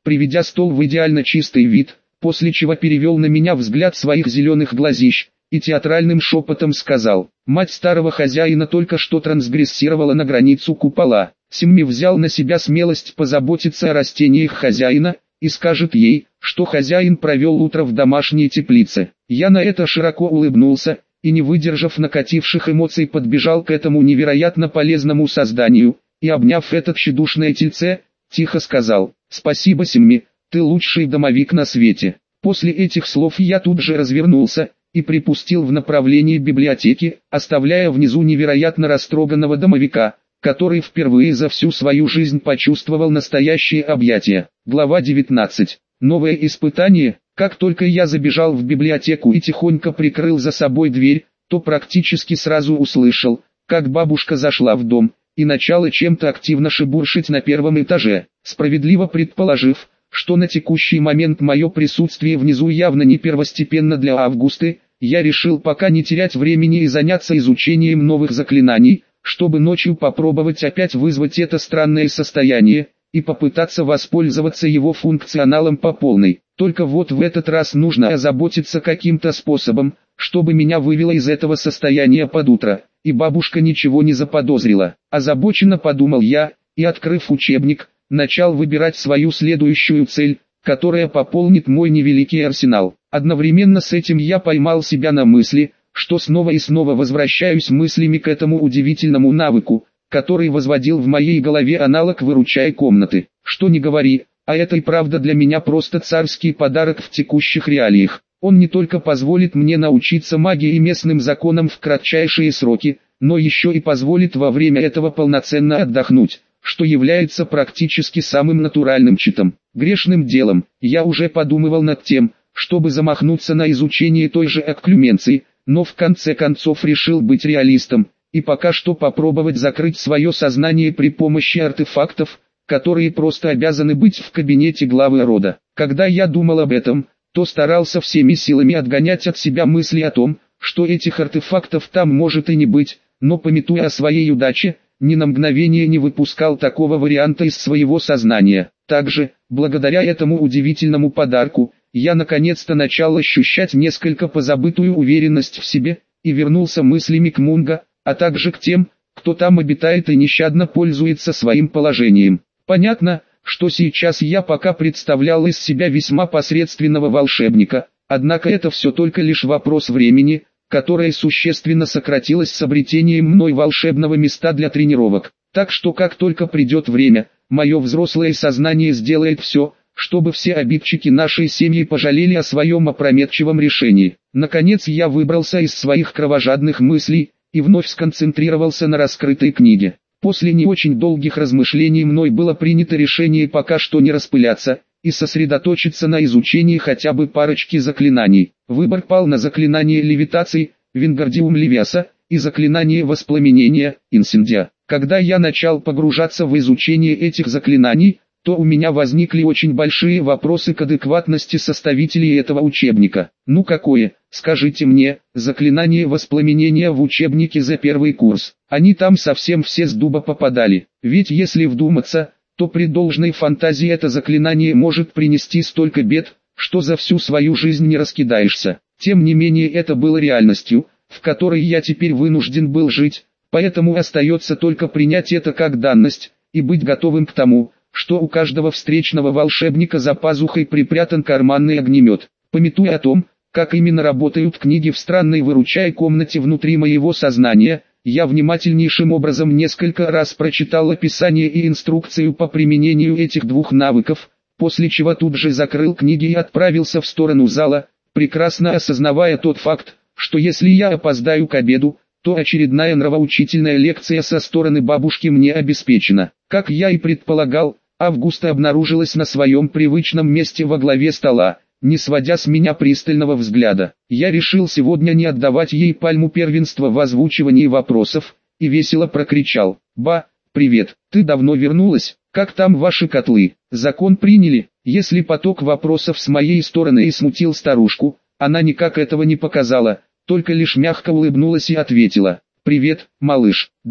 приведя стол в идеально чистый вид, после чего перевел на меня взгляд своих зеленых глазищ, и театральным шепотом сказал: «Мать старого хозяина только что трансгрессировала на границу купола. Семми взял на себя смелость позаботиться о растениях хозяина, и скажет ей, что хозяин провел утро в домашней теплице». Я на это широко улыбнулся, и не выдержав накативших эмоций подбежал к этому невероятно полезному созданию, и обняв это тщедушное тельце, тихо сказал: «Спасибо, Семми, ты лучший домовик на свете». После этих слов я тут же развернулся и припустил в направлении библиотеки, оставляя внизу невероятно растроганного домовика, который впервые за всю свою жизнь почувствовал настоящее объятие. Глава 19. Новое испытание. Как только я забежал в библиотеку и тихонько прикрыл за собой дверь, то практически сразу услышал, как бабушка зашла в дом и начала чем-то активно шебуршить на первом этаже. Справедливо предположив, что на текущий момент мое присутствие внизу явно не первостепенно для Августы, я решил пока не терять времени и заняться изучением новых заклинаний, чтобы ночью попробовать опять вызвать это странное состояние и попытаться воспользоваться его функционалом по полной. Только вот в этот раз нужно озаботиться каким-то способом, чтобы меня вывело из этого состояния под утро, и бабушка ничего не заподозрила. Озабоченно подумал я, и, открыв учебник, начал выбирать свою следующую цель, которая пополнит мой невеликий арсенал. Одновременно с этим я поймал себя на мысли, что снова и снова возвращаюсь мыслями к этому удивительному навыку, который возводил в моей голове аналог «выручай комнаты». Что ни говори, а это и правда для меня просто царский подарок в текущих реалиях. Он не только позволит мне научиться магии и местным законам в кратчайшие сроки, но еще и позволит во время этого полноценно отдохнуть, что является практически самым натуральным читом. Грешным делом, я уже подумывал над тем, чтобы замахнуться на изучение той же окклюменции, но в конце концов решил быть реалистом, и пока что попробовать закрыть свое сознание при помощи артефактов, которые просто обязаны быть в кабинете главы рода. Когда я думал об этом, то старался всеми силами отгонять от себя мысли о том, что этих артефактов там может и не быть, но помятуя о своей удаче, ни на мгновение не выпускал такого варианта из своего сознания. Также, благодаря этому удивительному подарку, я наконец-то начал ощущать несколько позабытую уверенность в себе, и вернулся мыслями к Мунго, а также к тем, кто там обитает и нещадно пользуется своим положением. Понятно, что сейчас я пока представлял из себя весьма посредственного волшебника, однако это все только лишь вопрос времени, которое существенно сократилось с обретением мной волшебного места для тренировок. Так что как только придет время, мое взрослое сознание сделает все, чтобы все обидчики нашей семьи пожалели о своем опрометчивом решении. Наконец я выбрался из своих кровожадных мыслей и вновь сконцентрировался на раскрытой книге. После не очень долгих размышлений мной было принято решение пока что не распыляться и сосредоточиться на изучении хотя бы парочки заклинаний. Выбор пал на заклинание левитации, Вингардиум Левиаса, и заклинание воспламенения, Инсендия. Когда я начал погружаться в изучение этих заклинаний, то у меня возникли очень большие вопросы к адекватности составителей этого учебника. Ну какое, скажите мне, заклинание воспламенения в учебнике за первый курс? Они там совсем все с дуба попадали. Ведь если вдуматься, то при должной фантазии это заклинание может принести столько бед, что за всю свою жизнь не раскидаешься. Тем не менее это было реальностью, в которой я теперь вынужден был жить, поэтому остается только принять это как данность, и быть готовым к тому, что у каждого встречного волшебника за пазухой припрятан карманный огнемет. Памятуя о том, как именно работают книги в странной выручай комнате внутри моего сознания, я внимательнейшим образом несколько раз прочитал описание и инструкцию по применению этих двух навыков, после чего тут же закрыл книги и отправился в сторону зала, прекрасно осознавая тот факт, что если я опоздаю к обеду, то очередная нравоучительная лекция со стороны бабушки мне обеспечена. Как я и предполагал, Августа обнаружилась на своем привычном месте во главе стола, не сводя с меня пристального взгляда. Я решил сегодня не отдавать ей пальму первенства в озвучивании вопросов, и весело прокричал: «Ба, привет, ты давно вернулась, как там ваши котлы, закон приняли?» Если поток вопросов с моей стороны и смутил старушку, она никак этого не показала, только лишь мягко улыбнулась и ответила: «Привет, малыш, да,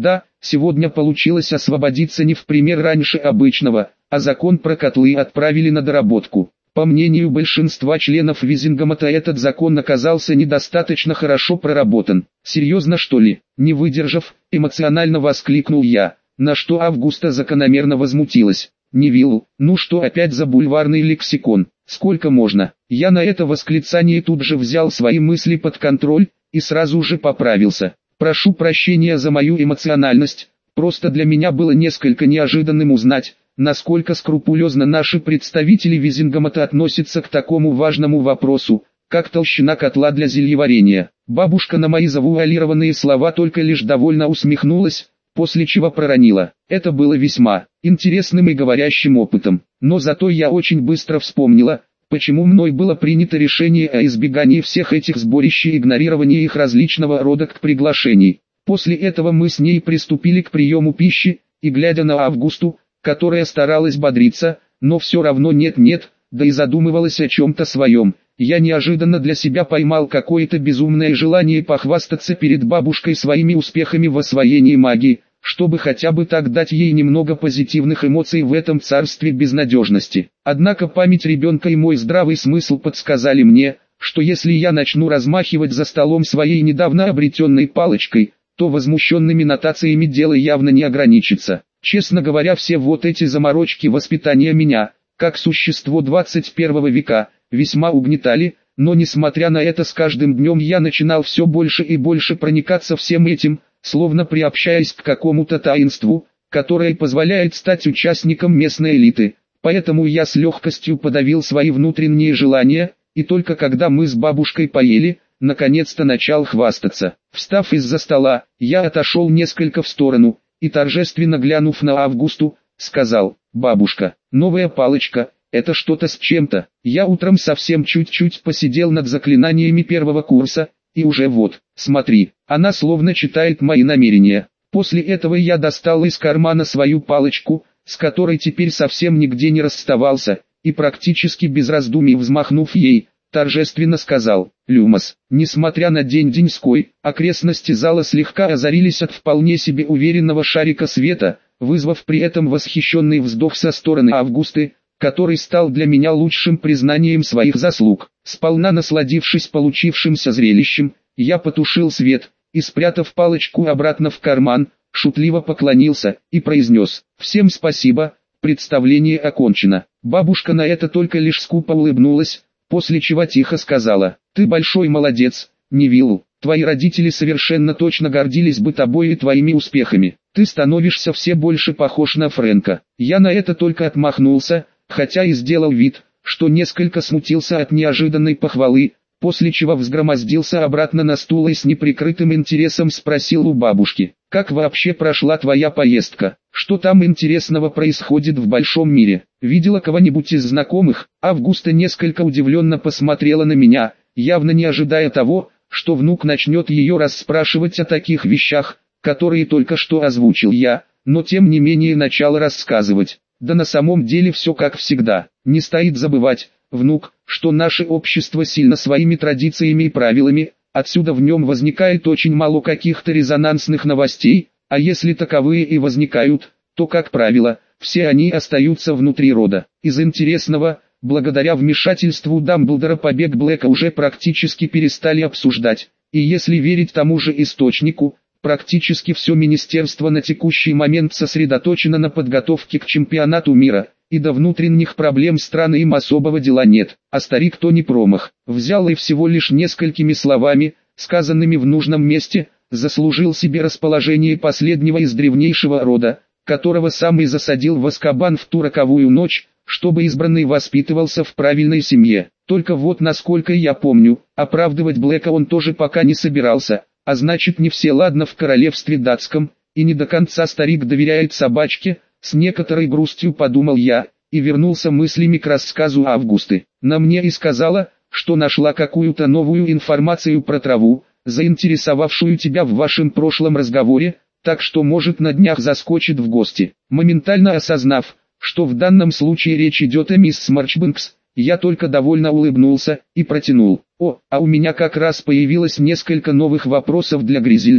Сегодня получилось освободиться не в пример раньше обычного, а закон про котлы отправили на доработку. По мнению большинства членов Визингамата, этот закон оказался недостаточно хорошо проработан. «Серьезно, что ли?» — не выдержав, эмоционально воскликнул я, на что Августа закономерно возмутилась. «Невилл, ну что опять за бульварный лексикон? Сколько можно?» Я на это восклицание тут же взял свои мысли под контроль и сразу же поправился. «Прошу прощения за мою эмоциональность, просто для меня было несколько неожиданным узнать, насколько скрупулезно наши представители Визингамата относятся к такому важному вопросу, как толщина котла для зельеварения». Бабушка на мои завуалированные слова только лишь довольно усмехнулась, после чего проронила: «Это было весьма интересным и говорящим опытом, но зато я очень быстро вспомнила, почему мной было принято решение о избегании всех этих сборищ и игнорировании их различного рода приглашений». После этого мы с ней приступили к приему пищи, и глядя на Августу, которая старалась бодриться, но все равно нет-нет, да и задумывалась о чем-то своем, я неожиданно для себя поймал какое-то безумное желание похвастаться перед бабушкой своими успехами в освоении магии, чтобы хотя бы так дать ей немного позитивных эмоций в этом царстве безнадежности. Однако память ребенка и мой здравый смысл подсказали мне, что если я начну размахивать за столом своей недавно обретенной палочкой, то возмущенными нотациями дело явно не ограничится. Честно говоря, все вот эти заморочки воспитания меня, как существо 21 века, весьма угнетали, но несмотря на это с каждым днем я начинал все больше и больше проникаться всем этим, словно приобщаясь к какому-то таинству, которое позволяет стать участником местной элиты. Поэтому я с легкостью подавил свои внутренние желания, и только когда мы с бабушкой поели, наконец-то начал хвастаться. Встав из-за стола, я отошел несколько в сторону, и торжественно глянув на Августу, сказал: «Бабушка, новая палочка, это что-то с чем-то. Я утром совсем чуть-чуть посидел над заклинаниями первого курса, и уже вот, смотри, она словно читает мои намерения». После этого я достал из кармана свою палочку, с которой теперь совсем нигде не расставался, и практически без раздумий взмахнув ей, торжественно сказал: «Люмос». Несмотря на день деньской, окрестности зала слегка озарились от вполне себе уверенного шарика света, вызвав при этом восхищенный вздох со стороны Августы, который стал для меня лучшим признанием своих заслуг. Сполна насладившись получившимся зрелищем, я потушил свет и, спрятав палочку обратно в карман, шутливо поклонился и произнес: «Всем спасибо, представление окончено». Бабушка на это только лишь скупо улыбнулась, после чего тихо сказала: «Ты большой молодец, Невилл, твои родители совершенно точно гордились бы тобой и твоими успехами. Ты становишься все больше похож на Фрэнка». Я на это только отмахнулся, хотя и сделал вид, что несколько смутился от неожиданной похвалы, после чего взгромоздился обратно на стул и с неприкрытым интересом спросил у бабушки: «Как вообще прошла твоя поездка? Что там интересного происходит в большом мире? Видела кого-нибудь из знакомых?» Августа несколько удивленно посмотрела на меня, явно не ожидая того, что внук начнет ее расспрашивать о таких вещах, которые только что озвучил я, но тем не менее начала рассказывать. Да на самом деле все как всегда. Не стоит забывать, внук, что наше общество сильно своими традициями и правилами, отсюда в нем возникает очень мало каких-то резонансных новостей, а если таковые и возникают, то, как правило, все они остаются внутри рода. Из интересного, благодаря вмешательству Дамблдора, побег Блэка уже практически перестали обсуждать, и если верить тому же источнику, практически все министерство на текущий момент сосредоточено на подготовке к чемпионату мира, и до внутренних проблем страны им особого дела нет. А старик то не промах, взял и всего лишь несколькими словами, сказанными в нужном месте, заслужил себе расположение последнего из древнейшего рода, которого сам и засадил в Азкабан в ту роковую ночь, чтобы избранный воспитывался в правильной семье. Только вот насколько я помню, оправдывать Блэка он тоже пока не собирался. А значит, не все ладно в королевстве датском, и не до конца старик доверяет собачке, с некоторой грустью подумал я, и вернулся мыслями к рассказу Августы. На мне и сказала, что нашла какую-то новую информацию про траву, заинтересовавшую тебя в вашем прошлом разговоре, так что может на днях заскочит в гости. Моментально осознав, что в данном случае речь идет о мисс Марчбэнкс, я только довольно улыбнулся и протянул: «О, а у меня как раз появилось несколько новых вопросов для Гризельды».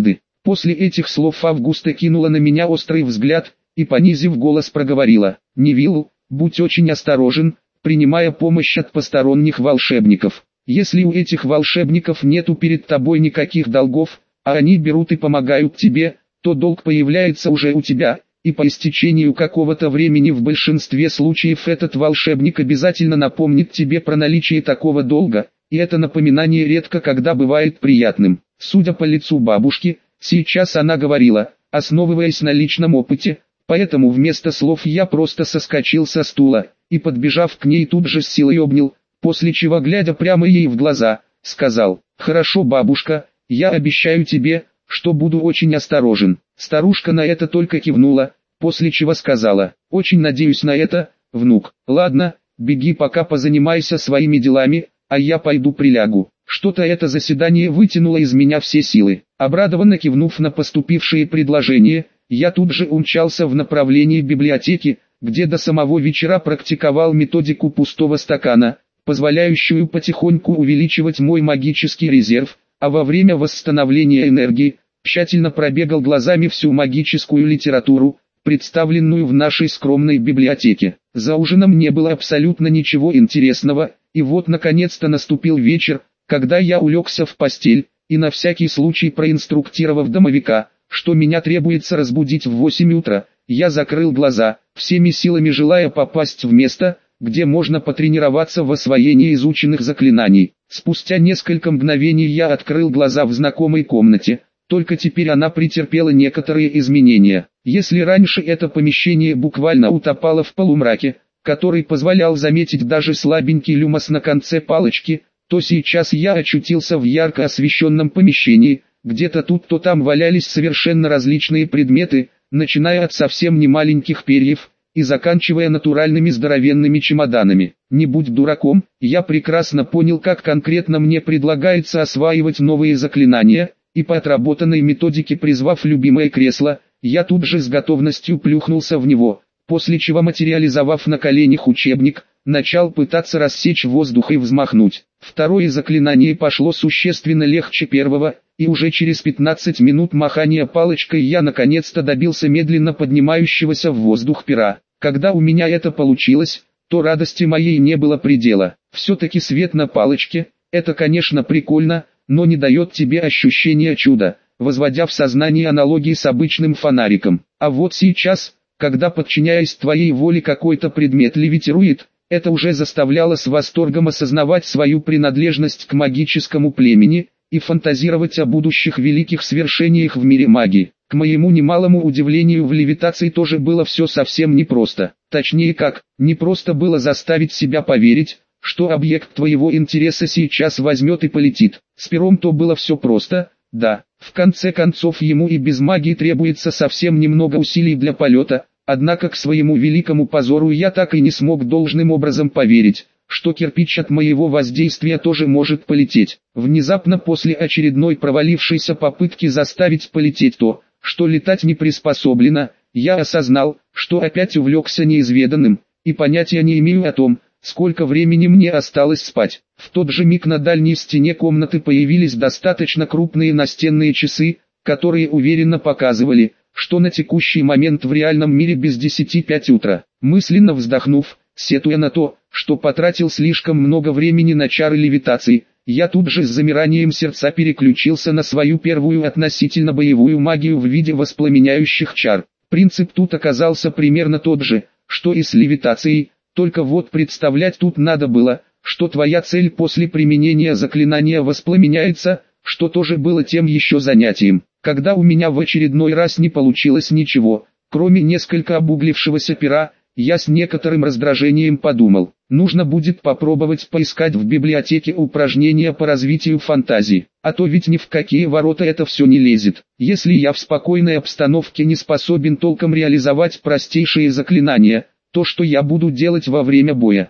После этих слов Августа кинула на меня острый взгляд и, понизив голос, проговорила: «Невилл, будь очень осторожен, принимая помощь от посторонних волшебников. Если у этих волшебников нету перед тобой никаких долгов, а они берут и помогают тебе, то долг появляется уже у тебя, и по истечению какого-то времени в большинстве случаев этот волшебник обязательно напомнит тебе про наличие такого долга, и это напоминание редко когда бывает приятным». Судя по лицу бабушки, сейчас она говорила, основываясь на личном опыте, поэтому вместо слов я просто соскочил со стула, и, подбежав к ней, тут же с силой обнял, после чего, глядя прямо ей в глаза, сказал: «Хорошо, бабушка, я обещаю тебе, что буду очень осторожен». Старушка на это только кивнула, после чего сказала: «Очень надеюсь на это, внук. Ладно, беги пока позанимайся своими делами, а я пойду прилягу». Что-то это заседание вытянуло из меня все силы. Обрадованно кивнув на поступившие предложения, я тут же умчался в направлении библиотеки, где до самого вечера практиковал методику пустого стакана, позволяющую потихоньку увеличивать мой магический резерв, а во время восстановления энергии тщательно пробегал глазами всю магическую литературу, представленную в нашей скромной библиотеке. За ужином не было абсолютно ничего интересного, и вот наконец-то наступил вечер, когда я улегся в постель, и на всякий случай проинструктировав домовика, что меня требуется разбудить в 8 утра, я закрыл глаза, всеми силами желая попасть в место, где можно потренироваться в освоении изученных заклинаний. Спустя несколько мгновений я открыл глаза в знакомой комнате, только теперь она претерпела некоторые изменения. Если раньше это помещение буквально утопало в полумраке, который позволял заметить даже слабенький люмос на конце палочки, то сейчас я очутился в ярко освещенном помещении, где-то тут то там валялись совершенно различные предметы, начиная от совсем немаленьких перьев и заканчивая натуральными здоровенными чемоданами. Не будь дураком, я прекрасно понял, как конкретно мне предлагается осваивать новые заклинания, и по отработанной методике, призвав любимое кресло, я тут же с готовностью плюхнулся в него, после чего, материализовав на коленях учебник, начал пытаться рассечь воздух и взмахнуть. Второе заклинание пошло существенно легче первого, и уже через 15 минут махания палочкой я наконец-то добился медленно поднимающегося в воздух пера. Когда у меня это получилось, то радости моей не было предела. Все-таки свет на палочке – это, конечно, прикольно, но не дает тебе ощущения чуда, возводя в сознание аналогии с обычным фонариком. А вот сейчас, когда, подчиняясь твоей воле, какой-то предмет левитирует, это уже заставляло с восторгом осознавать свою принадлежность к магическому племени и фантазировать о будущих великих свершениях в мире магии. К моему немалому удивлению, в левитации тоже было все совсем непросто. Точнее как, непросто было заставить себя поверить, что объект твоего интереса сейчас возьмет и полетит. С пером то было все просто, да, в конце концов ему и без магии требуется совсем немного усилий для полета, однако к своему великому позору я так и не смог должным образом поверить, что кирпич от моего воздействия тоже может полететь. Внезапно после очередной провалившейся попытки заставить полететь то, что летать не приспособлено, я осознал, что опять увлекся неизведанным, и понятия не имею о том, сколько времени мне осталось спать. В тот же миг на дальней стене комнаты появились достаточно крупные настенные часы, которые уверенно показывали, что на текущий момент в реальном мире без 10:05 утра. Мысленно вздохнув, сетуя на то, что потратил слишком много времени на чары левитации, я тут же с замиранием сердца переключился на свою первую относительно боевую магию в виде воспламеняющих чар. Принцип тут оказался примерно тот же, что и с левитацией, только вот представлять тут надо было, что твоя цель после применения заклинания воспламеняется, что тоже было тем еще занятием. Когда у меня в очередной раз не получилось ничего, кроме несколько обуглившегося пера, я с некоторым раздражением подумал, нужно будет попробовать поискать в библиотеке упражнения по развитию фантазии, а то ведь ни в какие ворота это все не лезет. Если я в спокойной обстановке не способен толком реализовать простейшие заклинания, то что я буду делать во время боя?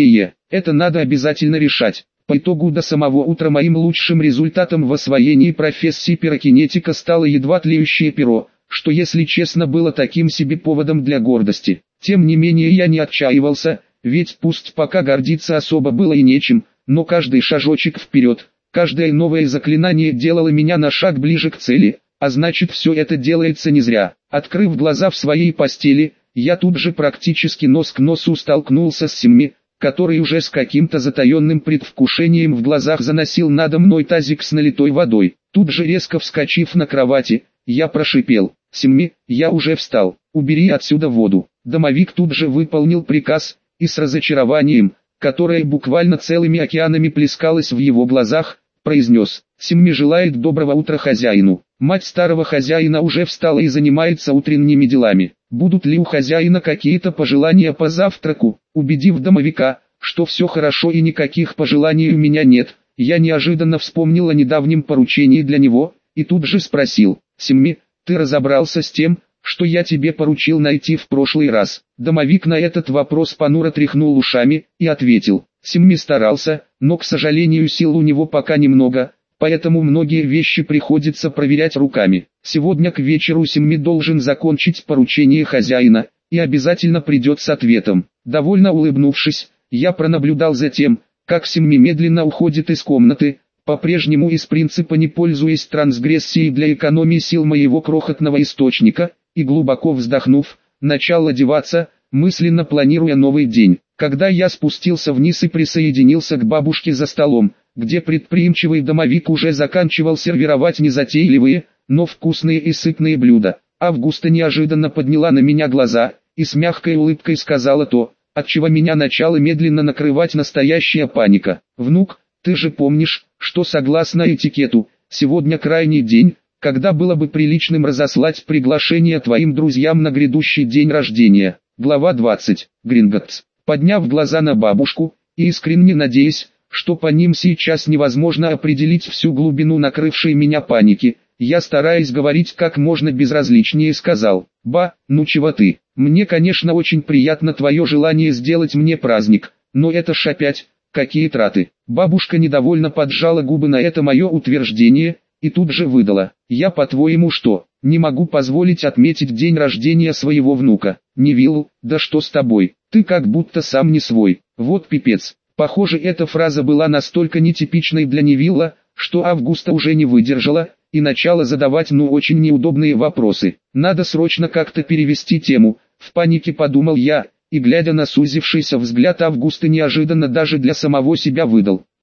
Это надо обязательно решать. По итогу до самого утра моим лучшим результатом в освоении профессии пирокинетика стало едва тлеющее перо, что, если честно, было таким себе поводом для гордости. Тем не менее я не отчаивался, ведь пусть пока гордиться особо было и нечем, но каждый шажочек вперед, каждое новое заклинание делало меня на шаг ближе к цели, а значит все это делается не зря. Открыв глаза в своей постели, я тут же практически нос к носу столкнулся с Симми, который уже с каким-то затаенным предвкушением в глазах заносил надо мной тазик с налитой водой. Тут же резко вскочив на кровати, я прошипел: «Симми, я уже встал, убери отсюда воду». Домовик тут же выполнил приказ, и с разочарованием, которое буквально целыми океанами плескалось в его глазах, произнес: «Симми желает доброго утра хозяину». Мать старого хозяина уже встала и занимается утренними делами. Будут ли у хозяина какие-то пожелания по завтраку? Убедив домовика, что все хорошо и никаких пожеланий у меня нет, я неожиданно вспомнил о недавнем поручении для него, и тут же спросил: «Симми, ты разобрался с тем, что я тебе поручил найти в прошлый раз?» Домовик на этот вопрос понуро тряхнул ушами и ответил: «Симми старался, но, к сожалению, сил у него пока немного, поэтому многие вещи приходится проверять руками. Сегодня к вечеру Симми должен закончить поручение хозяина, и обязательно придет с ответом». Довольно улыбнувшись, я пронаблюдал за тем, как Симми медленно уходит из комнаты, по-прежнему из принципа не пользуясь трансгрессией для экономии сил моего крохотного источника, и глубоко вздохнув, начал одеваться, мысленно планируя новый день. Когда я спустился вниз и присоединился к бабушке за столом, где предприимчивый домовик уже заканчивал сервировать незатейливые, но вкусные и сытные блюда, Августа неожиданно подняла на меня глаза и с мягкой улыбкой сказала то, от чего меня начала медленно накрывать настоящая паника. «Внук, ты же помнишь, что согласно этикету, сегодня крайний день, когда было бы приличным разослать приглашение твоим друзьям на грядущий день рождения». Глава 20. Гринготс. Подняв глаза на бабушку, и искренне надеясь, что по ним сейчас невозможно определить всю глубину накрывшей меня паники, я, стараясь говорить как можно безразличнее, сказал: «Ба, ну чего ты? Мне, конечно, очень приятно твое желание сделать мне праздник, но это ж опять, какие траты». Бабушка недовольно поджала губы на это мое утверждение, и тут же выдала: «Я, по-твоему, что, не могу позволить отметить день рождения своего внука? Невиллу, да что с тобой, ты как будто сам не свой, вот пипец». Похоже, эта фраза была настолько нетипичной для Невилла, что Августа уже не выдержала, и начала задавать очень неудобные вопросы. Надо срочно как-то перевести тему, в панике подумал я, и глядя на сузившийся взгляд Августы неожиданно даже для самого себя выдал: